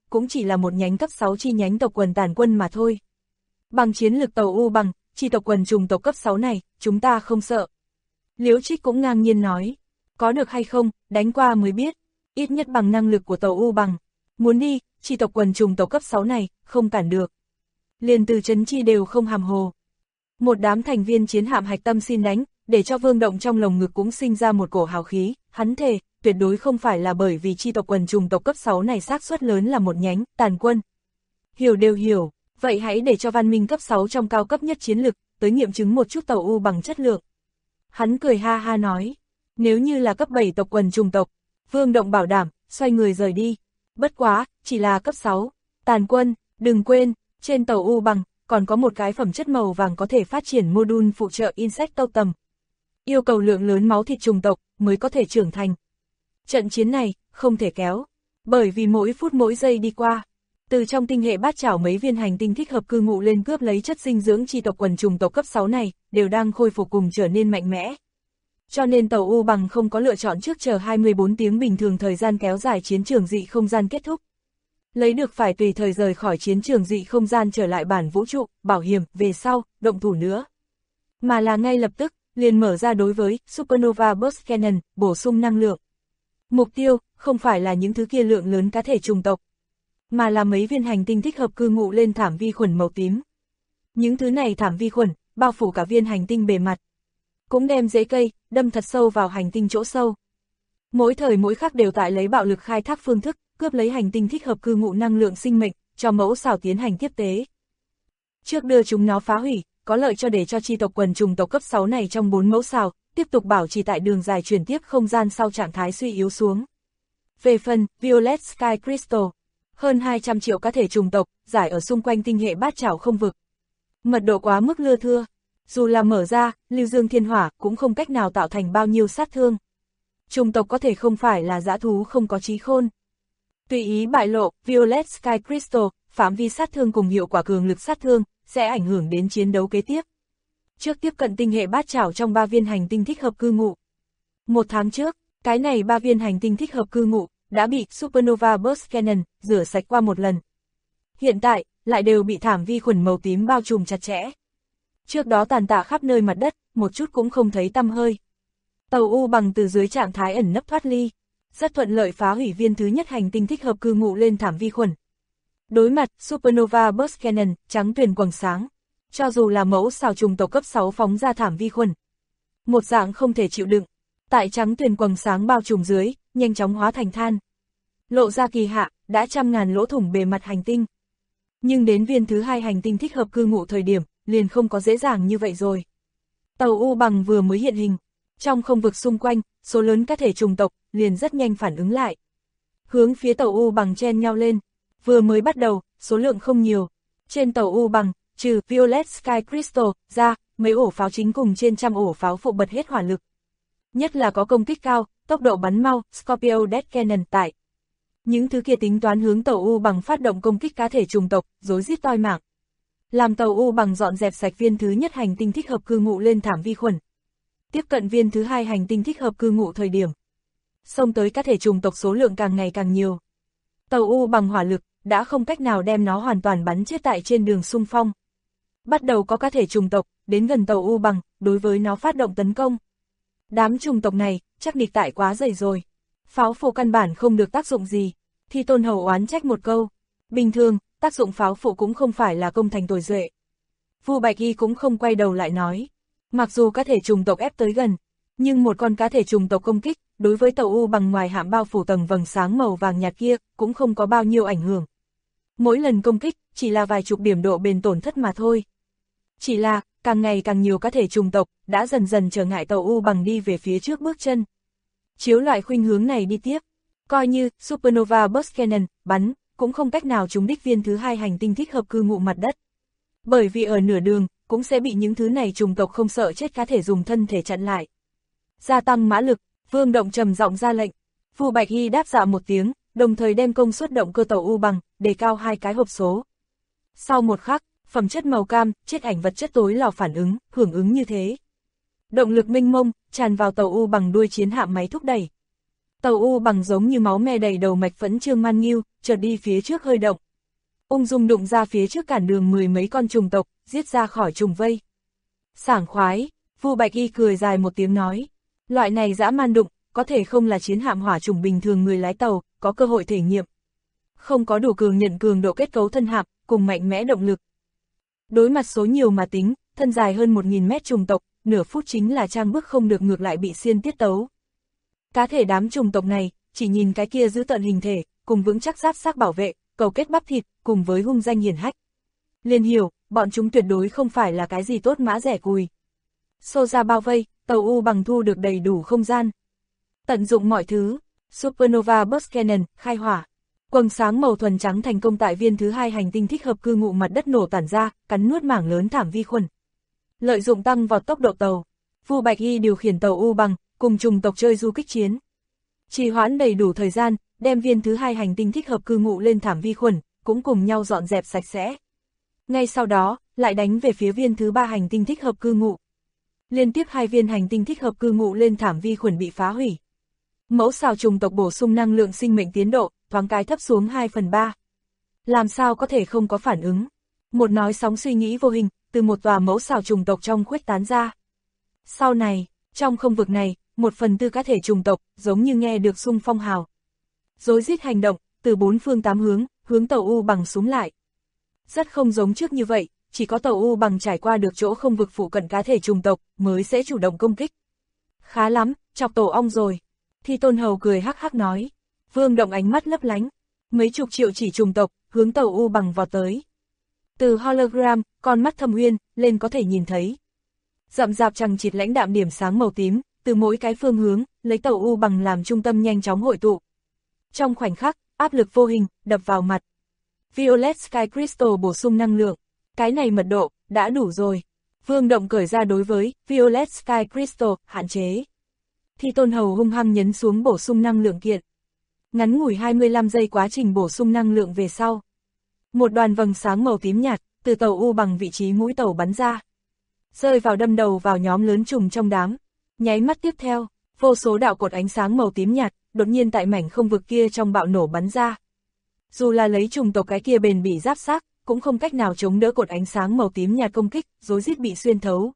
cũng chỉ là một nhánh cấp 6 chi nhánh tộc quần tàn quân mà thôi. Bằng chiến lực tàu U bằng, chi tộc quần trùng tộc cấp 6 này, chúng ta không sợ. Liễu Trích cũng ngang nhiên nói, có được hay không, đánh qua mới biết, ít nhất bằng năng lực của tàu U bằng. Muốn đi, chi tộc quần trùng tộc cấp 6 này, không cản được. Liền từ trấn chi đều không hàm hồ. Một đám thành viên chiến hạm hạch tâm xin đánh, để cho Vương Động trong lồng ngực cũng sinh ra một cổ hào khí, hắn thề, tuyệt đối không phải là bởi vì chi tộc quần trùng tộc cấp 6 này xác suất lớn là một nhánh, tàn quân. Hiểu đều hiểu, vậy hãy để cho văn minh cấp 6 trong cao cấp nhất chiến lực, tới nghiệm chứng một chút tàu U bằng chất lượng. Hắn cười ha ha nói, nếu như là cấp 7 tộc quần trùng tộc, Vương Động bảo đảm, xoay người rời đi. Bất quá, chỉ là cấp 6, tàn quân, đừng quên, trên tàu U bằng, còn có một cái phẩm chất màu vàng có thể phát triển module phụ trợ Insect Totem. Yêu cầu lượng lớn máu thịt trùng tộc mới có thể trưởng thành. Trận chiến này, không thể kéo, bởi vì mỗi phút mỗi giây đi qua, từ trong tinh hệ bát chảo mấy viên hành tinh thích hợp cư ngụ lên cướp lấy chất dinh dưỡng chi tộc quần trùng tộc cấp 6 này, đều đang khôi phục cùng trở nên mạnh mẽ. Cho nên tàu U bằng không có lựa chọn trước chờ 24 tiếng bình thường thời gian kéo dài chiến trường dị không gian kết thúc. Lấy được phải tùy thời rời khỏi chiến trường dị không gian trở lại bản vũ trụ, bảo hiểm, về sau, động thủ nữa. Mà là ngay lập tức, liền mở ra đối với Supernova Burst Cannon, bổ sung năng lượng. Mục tiêu, không phải là những thứ kia lượng lớn cá thể trùng tộc, mà là mấy viên hành tinh thích hợp cư ngụ lên thảm vi khuẩn màu tím. Những thứ này thảm vi khuẩn, bao phủ cả viên hành tinh bề mặt. Cũng đem rễ cây, đâm thật sâu vào hành tinh chỗ sâu. Mỗi thời mỗi khắc đều tại lấy bạo lực khai thác phương thức, cướp lấy hành tinh thích hợp cư ngụ năng lượng sinh mệnh, cho mẫu xào tiến hành tiếp tế. Trước đưa chúng nó phá hủy, có lợi cho để cho chi tộc quần trùng tộc cấp 6 này trong 4 mẫu xào, tiếp tục bảo trì tại đường dài chuyển tiếp không gian sau trạng thái suy yếu xuống. Về phần Violet Sky Crystal, hơn 200 triệu cá thể trùng tộc, giải ở xung quanh tinh hệ bát chảo không vực. Mật độ quá mức lưa thưa, dù là mở ra, lưu dương thiên hỏa cũng không cách nào tạo thành bao nhiêu sát thương. Trùng tộc có thể không phải là dã thú không có trí khôn. Tùy ý bại lộ, Violet Sky Crystal, phạm vi sát thương cùng hiệu quả cường lực sát thương, sẽ ảnh hưởng đến chiến đấu kế tiếp. Trước tiếp cận tinh hệ bát chảo trong 3 viên hành tinh thích hợp cư ngụ. 1 tháng trước, cái này 3 viên hành tinh thích hợp cư ngụ, đã bị Supernova Burst Cannon rửa sạch qua một lần. Hiện tại, lại đều bị thảm vi khuẩn màu tím bao trùm chặt chẽ. Trước đó tàn tạ khắp nơi mặt đất, một chút cũng không thấy tăm hơi. Tàu U bằng từ dưới trạng thái ẩn nấp thoát ly, rất thuận lợi phá hủy viên thứ nhất hành tinh thích hợp cư ngụ lên thảm vi khuẩn. Đối mặt Supernova Burst Cannon, trắng tuyền quầng sáng, cho dù là mẫu xào trùng tộc cấp 6 phóng ra thảm vi khuẩn, một dạng không thể chịu đựng, tại trắng tuyền quầng sáng bao trùm dưới, nhanh chóng hóa thành than. Lộ ra kỳ hạ, đã trăm ngàn lỗ thủng bề mặt hành tinh. Nhưng đến viên thứ hai hành tinh thích hợp cư ngụ thời điểm, liền không có dễ dàng như vậy rồi. Tàu U bằng vừa mới hiện hình, trong không vực xung quanh, số lớn các thể trùng tộc, liền rất nhanh phản ứng lại. Hướng phía tàu U bằng chen nhau lên, vừa mới bắt đầu, số lượng không nhiều. Trên tàu U bằng, trừ Violet Sky Crystal ra, mấy ổ pháo chính cùng trên trăm ổ pháo phụ bật hết hỏa lực. Nhất là có công kích cao, tốc độ bắn mau, Scorpio Death Cannon tại. Những thứ kia tính toán hướng tàu U bằng phát động công kích cá thể trùng tộc, rối rít toi mạng. Làm tàu U bằng dọn dẹp sạch viên thứ nhất hành tinh thích hợp cư ngụ lên thảm vi khuẩn. Tiếp cận viên thứ hai hành tinh thích hợp cư ngụ thời điểm. Xông tới cá thể trùng tộc số lượng càng ngày càng nhiều. Tàu U bằng hỏa lực, đã không cách nào đem nó hoàn toàn bắn chết tại trên đường xung phong. Bắt đầu có cá thể trùng tộc, đến gần tàu U bằng, đối với nó phát động tấn công. Đám trùng tộc này, chắc địch tại quá dày rồi. Pháo phụ căn bản không được tác dụng gì. Thi Tôn Hầu oán trách một câu. Bình thường, tác dụng pháo phụ cũng không phải là công thành tồi duệ. Vu Bạch Y cũng không quay đầu lại nói. Mặc dù cá thể trùng tộc ép tới gần, nhưng một con cá thể trùng tộc công kích, đối với tàu U bằng ngoài hạm bao phủ tầng vầng sáng màu vàng nhạt kia, cũng không có bao nhiêu ảnh hưởng. Mỗi lần công kích, chỉ là vài chục điểm độ bền tổn thất mà thôi. Chỉ là, càng ngày càng nhiều cá thể trùng tộc, đã dần dần trở ngại tàu U bằng đi về phía trước bước chân. Chiếu loại khuynh hướng này đi tiếp, coi như Supernova Burst Cannon bắn, cũng không cách nào trúng đích viên thứ hai hành tinh thích hợp cư ngụ mặt đất. Bởi vì ở nửa đường, cũng sẽ bị những thứ này trùng tộc không sợ chết cá thể dùng thân thể chặn lại. Gia tăng mã lực, Vương Động trầm giọng ra lệnh. Vu Bạch Hy đáp dạ một tiếng, đồng thời đem công suất động cơ tàu U bằng, đề cao 2 cái hộp số. Sau một khắc, phẩm chất màu cam, chết ảnh vật chất tối lò phản ứng, hưởng ứng như thế. Động lực mênh mông, tràn vào tàu U bằng đuôi chiến hạm máy thúc đẩy. Tàu U Bằng giống như máu me đầy đầu mạch phẫn Trương Man Nghiêu, chợt đi phía trước hơi động. Ung dung đụng ra phía trước cản đường mười mấy con trùng tộc, giết ra khỏi trùng vây. Sảng khoái, Vu Bạch Y cười dài một tiếng nói. Loại này dã man đụng, có thể không là chiến hạm hỏa trùng bình thường người lái tàu, có cơ hội thể nghiệm. Không có đủ cường nhận cường độ kết cấu thân hạm, cùng mạnh mẽ động lực. Đối mặt số nhiều mà tính, thân dài hơn 1000 mét trùng tộc, nửa phút chính là trang bước không được ngược lại bị xiên tiết tấu. Cá thể đám trùng tộc này, chỉ nhìn cái kia giữ tận hình thể, cùng vững chắc giáp xác bảo vệ, cầu kết bắp thịt, cùng với hung danh hiển hách. Liền hiểu, bọn chúng tuyệt đối không phải là cái gì tốt mã rẻ cùi. Xô ra bao vây, tàu U Bằng thu được đầy đủ không gian. Tận dụng mọi thứ, Supernova Burst Cannon, khai hỏa. Quầng sáng màu thuần trắng thành công tại viên thứ 2 hành tinh thích hợp cư ngụ mặt đất nổ tản ra, cắn nuốt mảng lớn thảm vi khuẩn. Lợi dụng tăng vọt tốc độ tàu, Vu Bạch Y điều khiển tàu U Bằng, cùng trùng tộc chơi du kích chiến. Trì hoãn đầy đủ thời gian, đem viên thứ 2 hành tinh thích hợp cư ngụ lên thảm vi khuẩn, cũng cùng nhau dọn dẹp sạch sẽ. Ngay sau đó, lại đánh về phía viên thứ 3 hành tinh thích hợp cư ngụ. Liên tiếp 2 viên hành tinh thích hợp cư ngụ lên thảm vi khuẩn bị phá hủy. Mẫu xào trùng tộc bổ sung năng lượng sinh mệnh tiến độ, thoáng cái thấp xuống 2/3. Làm sao có thể không có phản ứng? Một nói sóng suy nghĩ vô hình, từ một tòa mẫu xào trùng tộc trong khuếch tán ra. Sau này, trong không vực này, 1/4 cá thể trùng tộc, giống như nghe được xung phong hào. Rối rít hành động, từ 4 phương 8 hướng, hướng tàu U Bằng xuống lại. Rất không giống trước như vậy, chỉ có tàu U Bằng trải qua được chỗ không vực phụ cận cá thể trùng tộc, mới sẽ chủ động công kích. Khá lắm, chọc tổ ong rồi. Thi Tôn Hầu cười hắc hắc nói. Vương Động ánh mắt lấp lánh. Mấy chục triệu chỉ trùng tộc, hướng tàu U Bằng vào tới. Từ hologram, con mắt thâm uyên, lên có thể nhìn thấy. Rậm rạp chằng chịt lãnh đạm điểm sáng màu tím, từ mỗi cái phương hướng, lấy tàu U Bằng làm trung tâm nhanh chóng hội tụ. Trong khoảnh khắc, áp lực vô hình, đập vào mặt. Violet Sky Crystal bổ sung năng lượng. Cái này mật độ, đã đủ rồi. Vương Động cởi ra đối với Violet Sky Crystal, hạn chế. Thi Tôn Hầu hung hăng nhấn xuống bổ sung năng lượng kiện. Ngắn ngủi 25 giây quá trình bổ sung năng lượng về sau. Một đoàn vầng sáng màu tím nhạt, từ tàu U Bằng vị trí mũi tàu bắn ra. Rơi vào đâm đầu vào nhóm lớn trùng trong đám. Nháy mắt tiếp theo, vô số đạo cột ánh sáng màu tím nhạt, đột nhiên tại mảnh không vực kia trong bạo nổ bắn ra. Dù là lấy trùng tộc cái kia bền bỉ giáp xác, cũng không cách nào chống đỡ cột ánh sáng màu tím nhạt công kích, rối rít bị xuyên thấu.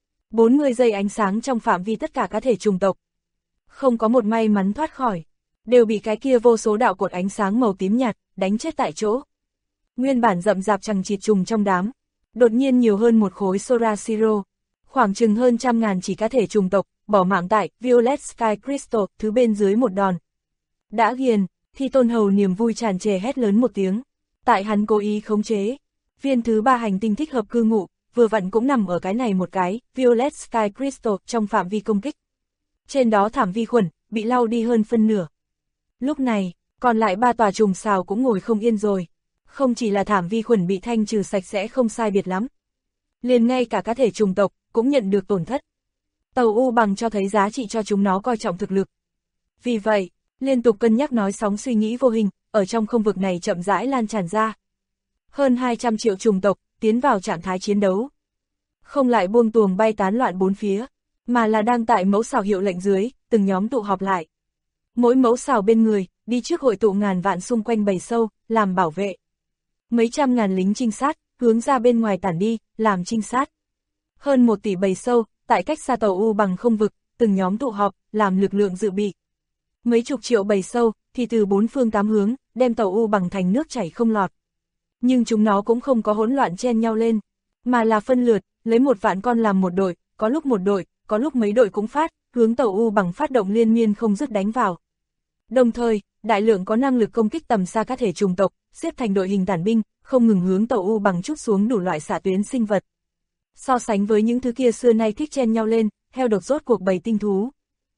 40 giây ánh sáng trong phạm vi tất cả cá thể trùng tộc. Không có một may mắn thoát khỏi, đều bị cái kia vô số đạo cột ánh sáng màu tím nhạt, đánh chết tại chỗ. Nguyên bản rậm rạp chằng chịt trùng trong đám, đột nhiên nhiều hơn một khối Sora Siro. Khoảng chừng hơn 100.000 chỉ cá thể trùng tộc, bỏ mạng tại Violet Sky Crystal, thứ bên dưới một đòn. Đã ghiền, Thi Tôn Hầu niềm vui tràn trề hét lớn một tiếng. Tại hắn cố ý khống chế. Viên thứ 3 hành tinh thích hợp cư ngụ, vừa vặn cũng nằm ở cái này một cái, Violet Sky Crystal, trong phạm vi công kích. Trên đó thảm vi khuẩn, bị lau đi hơn phân nửa. Lúc này, còn lại 3 tòa trùng xào cũng ngồi không yên rồi. Không chỉ là thảm vi khuẩn bị thanh trừ sạch sẽ không sai biệt lắm. Liền ngay cả cá thể trùng tộc, cũng nhận được tổn thất. Tàu U Bằng cho thấy giá trị cho chúng nó coi trọng thực lực. Vì vậy, liên tục cân nhắc nói sóng suy nghĩ vô hình, ở trong không vực này chậm rãi lan tràn ra. Hơn 200 triệu trùng tộc, tiến vào trạng thái chiến đấu. Không lại buông tuồng bay tán loạn bốn phía, mà là đang tại mẫu xào hiệu lệnh dưới, từng nhóm tụ họp lại. Mỗi mẫu xào bên người, đi trước hội tụ ngàn vạn xung quanh bầy sâu, làm bảo vệ. Mấy trăm ngàn lính trinh sát, hướng ra bên ngoài tản đi, làm trinh sát. Hơn 1 tỷ bầy sâu, tại cách xa tàu U Bằng không vực, từng nhóm tụ họp, làm lực lượng dự bị. Mấy chục triệu bầy sâu, thì từ 4 phương 8 hướng, đem tàu U Bằng thành nước chảy không lọt. Nhưng chúng nó cũng không có hỗn loạn chen nhau lên, mà là phân lượt, lấy 1 vạn con làm một đội, có lúc một đội, có lúc mấy đội cũng phát, hướng tàu U Bằng phát động liên miên không dứt đánh vào. Đồng thời, đại lượng có năng lực công kích tầm xa cá thể trùng tộc, xếp thành đội hình tản binh, không ngừng hướng tàu U Bằng trút xuống đủ loại xạ tuyến sinh vật. So sánh với những thứ kia xưa nay thích chen nhau lên, heo độc rốt cuộc bầy tinh thú.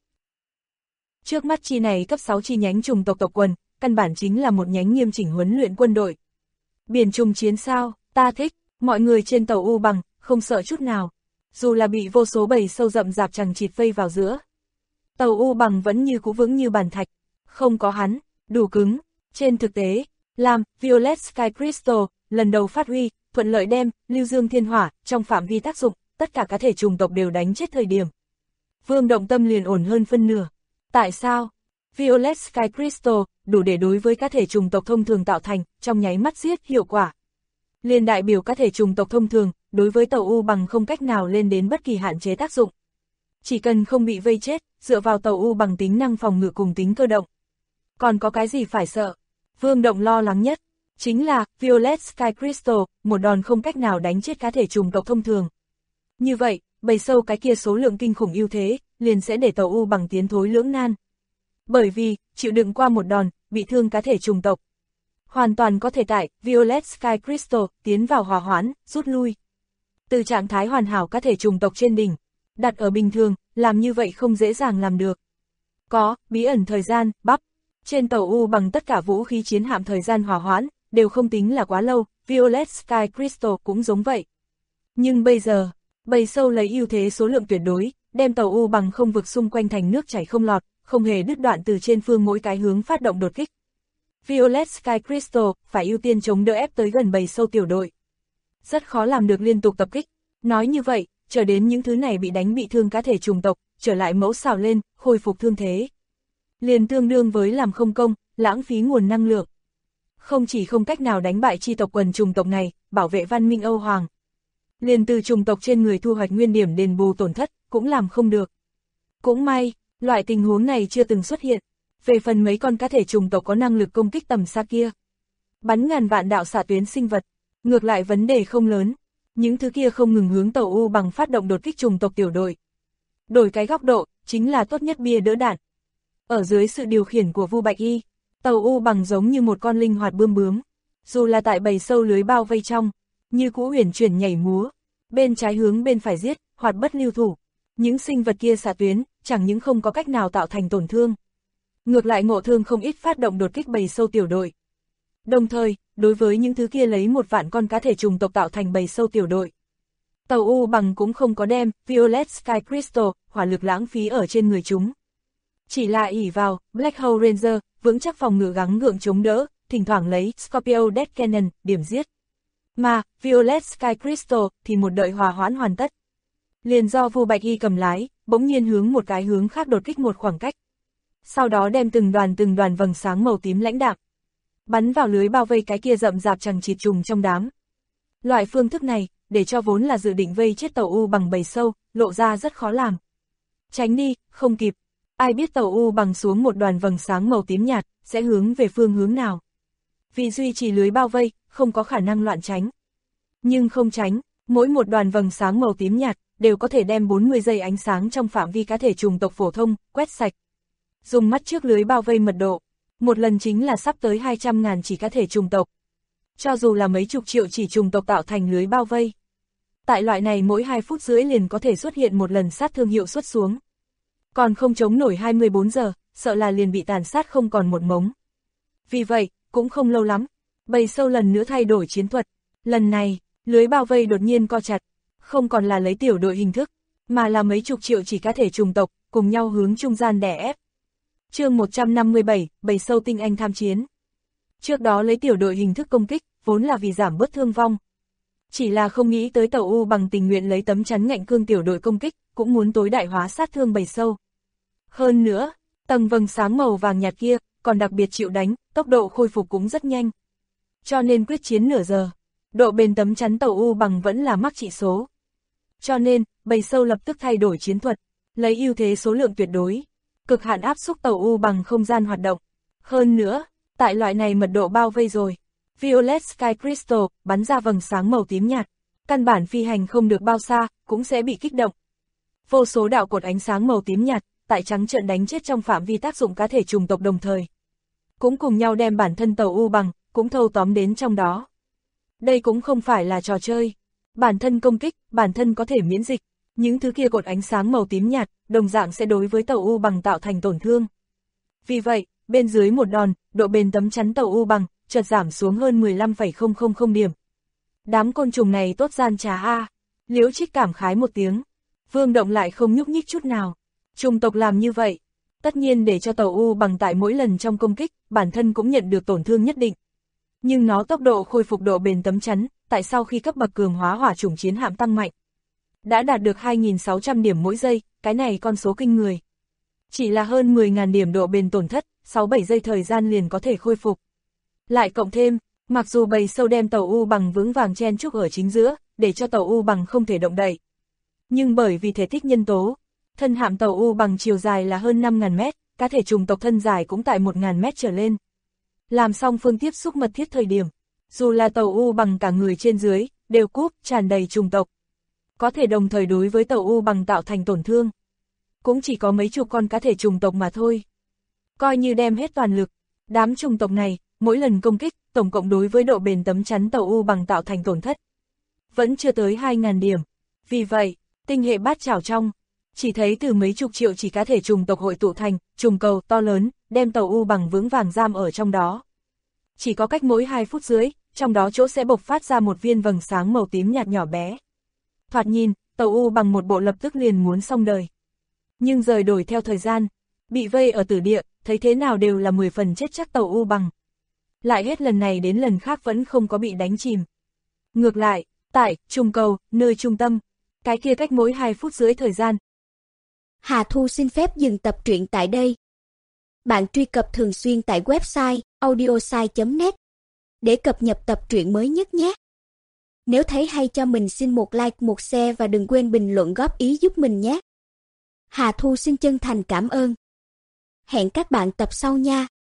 Trước mắt chi này cấp 6 chi nhánh trùng tộc tộc quần, căn bản chính là một nhánh nghiêm chỉnh huấn luyện quân đội. Biển trùng chiến sao, ta thích, mọi người trên tàu U Bằng, không sợ chút nào. Dù là bị vô số bầy sâu rậm rạp chằng chịt vây vào giữa. Tàu U Bằng vẫn như cũ vững như bàn thạch, không có hắn, đủ cứng. Trên thực tế, làm Violet Sky Crystal, lần đầu phát huy, thuận lợi đem, lưu dương thiên hỏa, trong phạm vi tác dụng, tất cả cá thể trùng tộc đều đánh chết thời điểm. Vương Động tâm liền ổn hơn phân nửa. Tại sao? Violet Sky Crystal, đủ để đối với cá thể trùng tộc thông thường tạo thành, trong nháy mắt giết hiệu quả. Liên đại biểu cá thể trùng tộc thông thường, đối với tàu U bằng không cách nào lên đến bất kỳ hạn chế tác dụng. Chỉ cần không bị vây chết, dựa vào tàu U bằng tính năng phòng ngự cùng tính cơ động. Còn có cái gì phải sợ? Vương Động lo lắng nhất, chính là Violet Sky Crystal, một đòn không cách nào đánh chết cá thể trùng tộc thông thường. Như vậy, bầy sâu cái kia số lượng kinh khủng ưu thế, liền sẽ để tàu U bằng tiến thối lưỡng nan. Bởi vì, chịu đựng qua một đòn, bị thương cá thể trùng tộc. Hoàn toàn có thể tại Violet Sky Crystal tiến vào hòa hoãn, rút lui. Từ trạng thái hoàn hảo cá thể trùng tộc trên đỉnh, đặt ở bình thường, làm như vậy không dễ dàng làm được. Có, bí ẩn thời gian, bắp. Trên tàu U bằng tất cả vũ khí chiến hạm thời gian hòa hoãn, đều không tính là quá lâu, Violet Sky Crystal cũng giống vậy. Nhưng bây giờ, bầy sâu lấy ưu thế số lượng tuyệt đối, đem tàu U bằng không vực xung quanh thành nước chảy không lọt, không hề đứt đoạn từ trên phương mỗi cái hướng phát động đột kích. Violet Sky Crystal phải ưu tiên chống đỡ ép tới gần bầy sâu tiểu đội. Rất khó làm được liên tục tập kích. Nói như vậy, chờ đến những thứ này bị đánh bị thương cá thể trùng tộc, trở lại mẫu xào lên, khôi phục thương thế. Liền tương đương với làm không công, lãng phí nguồn năng lượng. Không chỉ không cách nào đánh bại chi tộc quần trùng tộc này, bảo vệ văn minh Âu Hoàng. Liền từ trùng tộc trên người thu hoạch nguyên điểm đền bù tổn thất, cũng làm không được. Cũng may, loại tình huống này chưa từng xuất hiện. Về phần mấy con cá thể trùng tộc có năng lực công kích tầm xa kia, bắn ngàn vạn đạo xạ tuyến sinh vật, ngược lại vấn đề không lớn. Những thứ kia không ngừng hướng tàu U bằng phát động đột kích trùng tộc tiểu đội. Đổi cái góc độ, chính là tốt nhất bia đỡ đạn. Ở dưới sự điều khiển của Vu Bạch Y, tàu U bằng giống như một con linh hoạt bươm bướm. Dù là tại bầy sâu lưới bao vây trong, như cũ huyền chuyển nhảy múa, bên trái hướng bên phải giết, hoạt bất lưu thủ. Những sinh vật kia xạ tuyến, chẳng những không có cách nào tạo thành tổn thương. Ngược lại ngộ thương không ít phát động đột kích bầy sâu tiểu đội. Đồng thời, đối với những thứ kia lấy 1 vạn con cá thể trùng tộc tạo thành bầy sâu tiểu đội, tàu U bằng cũng không có đem Violet Sky Crystal hỏa lực lãng phí ở trên người chúng. Chỉ là ỷ vào Black Hole Ranger vững chắc phòng ngự gắng gượng chống đỡ, thỉnh thoảng lấy Scorpio Death Cannon điểm giết. Mà Violet Sky Crystal thì một đợi hòa hoãn hoàn tất. Liền do Vu Bạch Y cầm lái, bỗng nhiên hướng một cái hướng khác đột kích một khoảng cách. Sau đó đem từng đoàn vầng sáng màu tím lãnh đạm bắn vào lưới bao vây cái kia rậm rạp chằng chịt trùng trong đám. Loại phương thức này, để cho vốn là dự định vây chết tàu U bằng bầy sâu, lộ ra rất khó làm. Tránh đi, không kịp. Ai biết tàu U bằng xuống một đoàn vầng sáng màu tím nhạt, sẽ hướng về phương hướng nào. Vì duy trì lưới bao vây, không có khả năng loạn tránh. Nhưng không tránh, mỗi một đoàn vầng sáng màu tím nhạt, đều có thể đem 40 giây ánh sáng trong phạm vi cá thể trùng tộc phổ thông, quét sạch. Dùng mắt trước lưới bao vây mật độ, một lần chính là sắp tới 200.000 chỉ cá thể trùng tộc. Cho dù là mấy chục triệu chỉ trùng tộc tạo thành lưới bao vây. Tại loại này mỗi 2 phút rưỡi liền có thể xuất hiện một lần sát thương hiệu suất xuống. Còn không chống nổi 24 giờ, sợ là liền bị tàn sát không còn một mống. Vì vậy, cũng không lâu lắm, bầy sâu lần nữa thay đổi chiến thuật. Lần này, lưới bao vây đột nhiên co chặt, không còn là lấy tiểu đội hình thức, mà là mấy chục triệu chỉ cá thể trùng tộc, cùng nhau hướng trung gian đè ép. Chương 157, bầy sâu tinh anh tham chiến. Trước đó lấy tiểu đội hình thức công kích, vốn là vì giảm bớt thương vong. Chỉ là không nghĩ tới tàu U bằng tình nguyện lấy tấm chắn ngạnh cương tiểu đội công kích, cũng muốn tối đại hóa sát thương bầy sâu. Hơn nữa, tầng vầng sáng màu vàng nhạt kia, còn đặc biệt chịu đánh, tốc độ khôi phục cũng rất nhanh. Cho nên quyết chiến nửa giờ, độ bền tấm chắn tàu U bằng vẫn là mắc trị số. Cho nên, bầy sâu lập tức thay đổi chiến thuật, lấy ưu thế số lượng tuyệt đối, cực hạn áp xúc tàu U bằng không gian hoạt động. Hơn nữa, tại loại này mật độ bao vây rồi, Violet Sky Crystal bắn ra vầng sáng màu tím nhạt, căn bản phi hành không được bao xa, cũng sẽ bị kích động. Vô số đạo cột ánh sáng màu tím nhạt, tại trắng trợn đánh chết trong phạm vi tác dụng cá thể trùng tộc đồng thời. Cũng cùng nhau đem bản thân tàu U bằng, cũng thâu tóm đến trong đó. Đây cũng không phải là trò chơi. Bản thân công kích, bản thân có thể miễn dịch. Những thứ kia cột ánh sáng màu tím nhạt, đồng dạng sẽ đối với tàu U bằng tạo thành tổn thương. Vì vậy, bên dưới một đòn, độ bền tấm chắn tàu U bằng, chợt giảm xuống hơn 15,000 điểm. Đám côn trùng này tốt gian trá a. Liễu Trích cảm khái một tiếng. Vương Động lại không nhúc nhích chút nào. Trùng tộc làm như vậy, tất nhiên để cho tàu U bằng tại mỗi lần trong công kích, bản thân cũng nhận được tổn thương nhất định. Nhưng nó tốc độ khôi phục độ bền tấm chắn, tại sau khi cấp bậc cường hóa hỏa chủng chiến hạm tăng mạnh, đã đạt được 2.600 điểm mỗi giây, cái này con số kinh người. Chỉ là hơn 10.000 điểm độ bền tổn thất, 6-7 giây thời gian liền có thể khôi phục. Lại cộng thêm, mặc dù bầy sâu đem tàu U Bằng vững vàng chen chúc ở chính giữa, để cho tàu U Bằng không thể động đậy. Nhưng bởi vì thể tích nhân tố, thân hạm tàu U Bằng chiều dài là hơn 5.000 mét, cá thể trùng tộc thân dài cũng tại 1.000 mét trở lên. Làm xong phương tiếp xúc mật thiết thời điểm, dù là tàu U Bằng cả người trên dưới, đều cúp, tràn đầy trùng tộc. Có thể đồng thời đối với tàu U Bằng tạo thành tổn thương. Cũng chỉ có mấy chục con cá thể trùng tộc mà thôi. Coi như đem hết toàn lực, đám trùng tộc này, mỗi lần công kích, tổng cộng đối với độ bền tấm chắn tàu U Bằng tạo thành tổn thất. Vẫn chưa tới 2.000 điểm. Vì vậy, tinh hệ bát chảo trong, chỉ thấy từ mấy chục triệu chỉ cá thể trùng tộc hội tụ thành, trùng cầu to lớn, đem tàu U Bằng vững vàng giam ở trong đó. Chỉ có cách mỗi 2 phút dưới, trong đó chỗ sẽ bộc phát ra một viên vầng sáng màu tím nhạt nhỏ bé. Thoạt nhìn, tàu U Bằng một bộ lập tức liền muốn xong đời. Nhưng rời đổi theo thời gian, bị vây ở tử địa, thấy thế nào đều là 10 phần chết chắc tàu U Bằng. Lại hết lần này đến lần khác vẫn không có bị đánh chìm. Ngược lại, tại trùng cầu, nơi trung tâm, cái kia cách mỗi 2 phút dưới thời gian. Hà Thu xin phép dừng tập truyện tại đây. Bạn truy cập thường xuyên tại website audiosai.net để cập nhật tập truyện mới nhất nhé. Nếu thấy hay cho mình xin một like, một share và đừng quên bình luận góp ý giúp mình nhé. Hà Thu xin chân thành cảm ơn. Hẹn các bạn tập sau nha.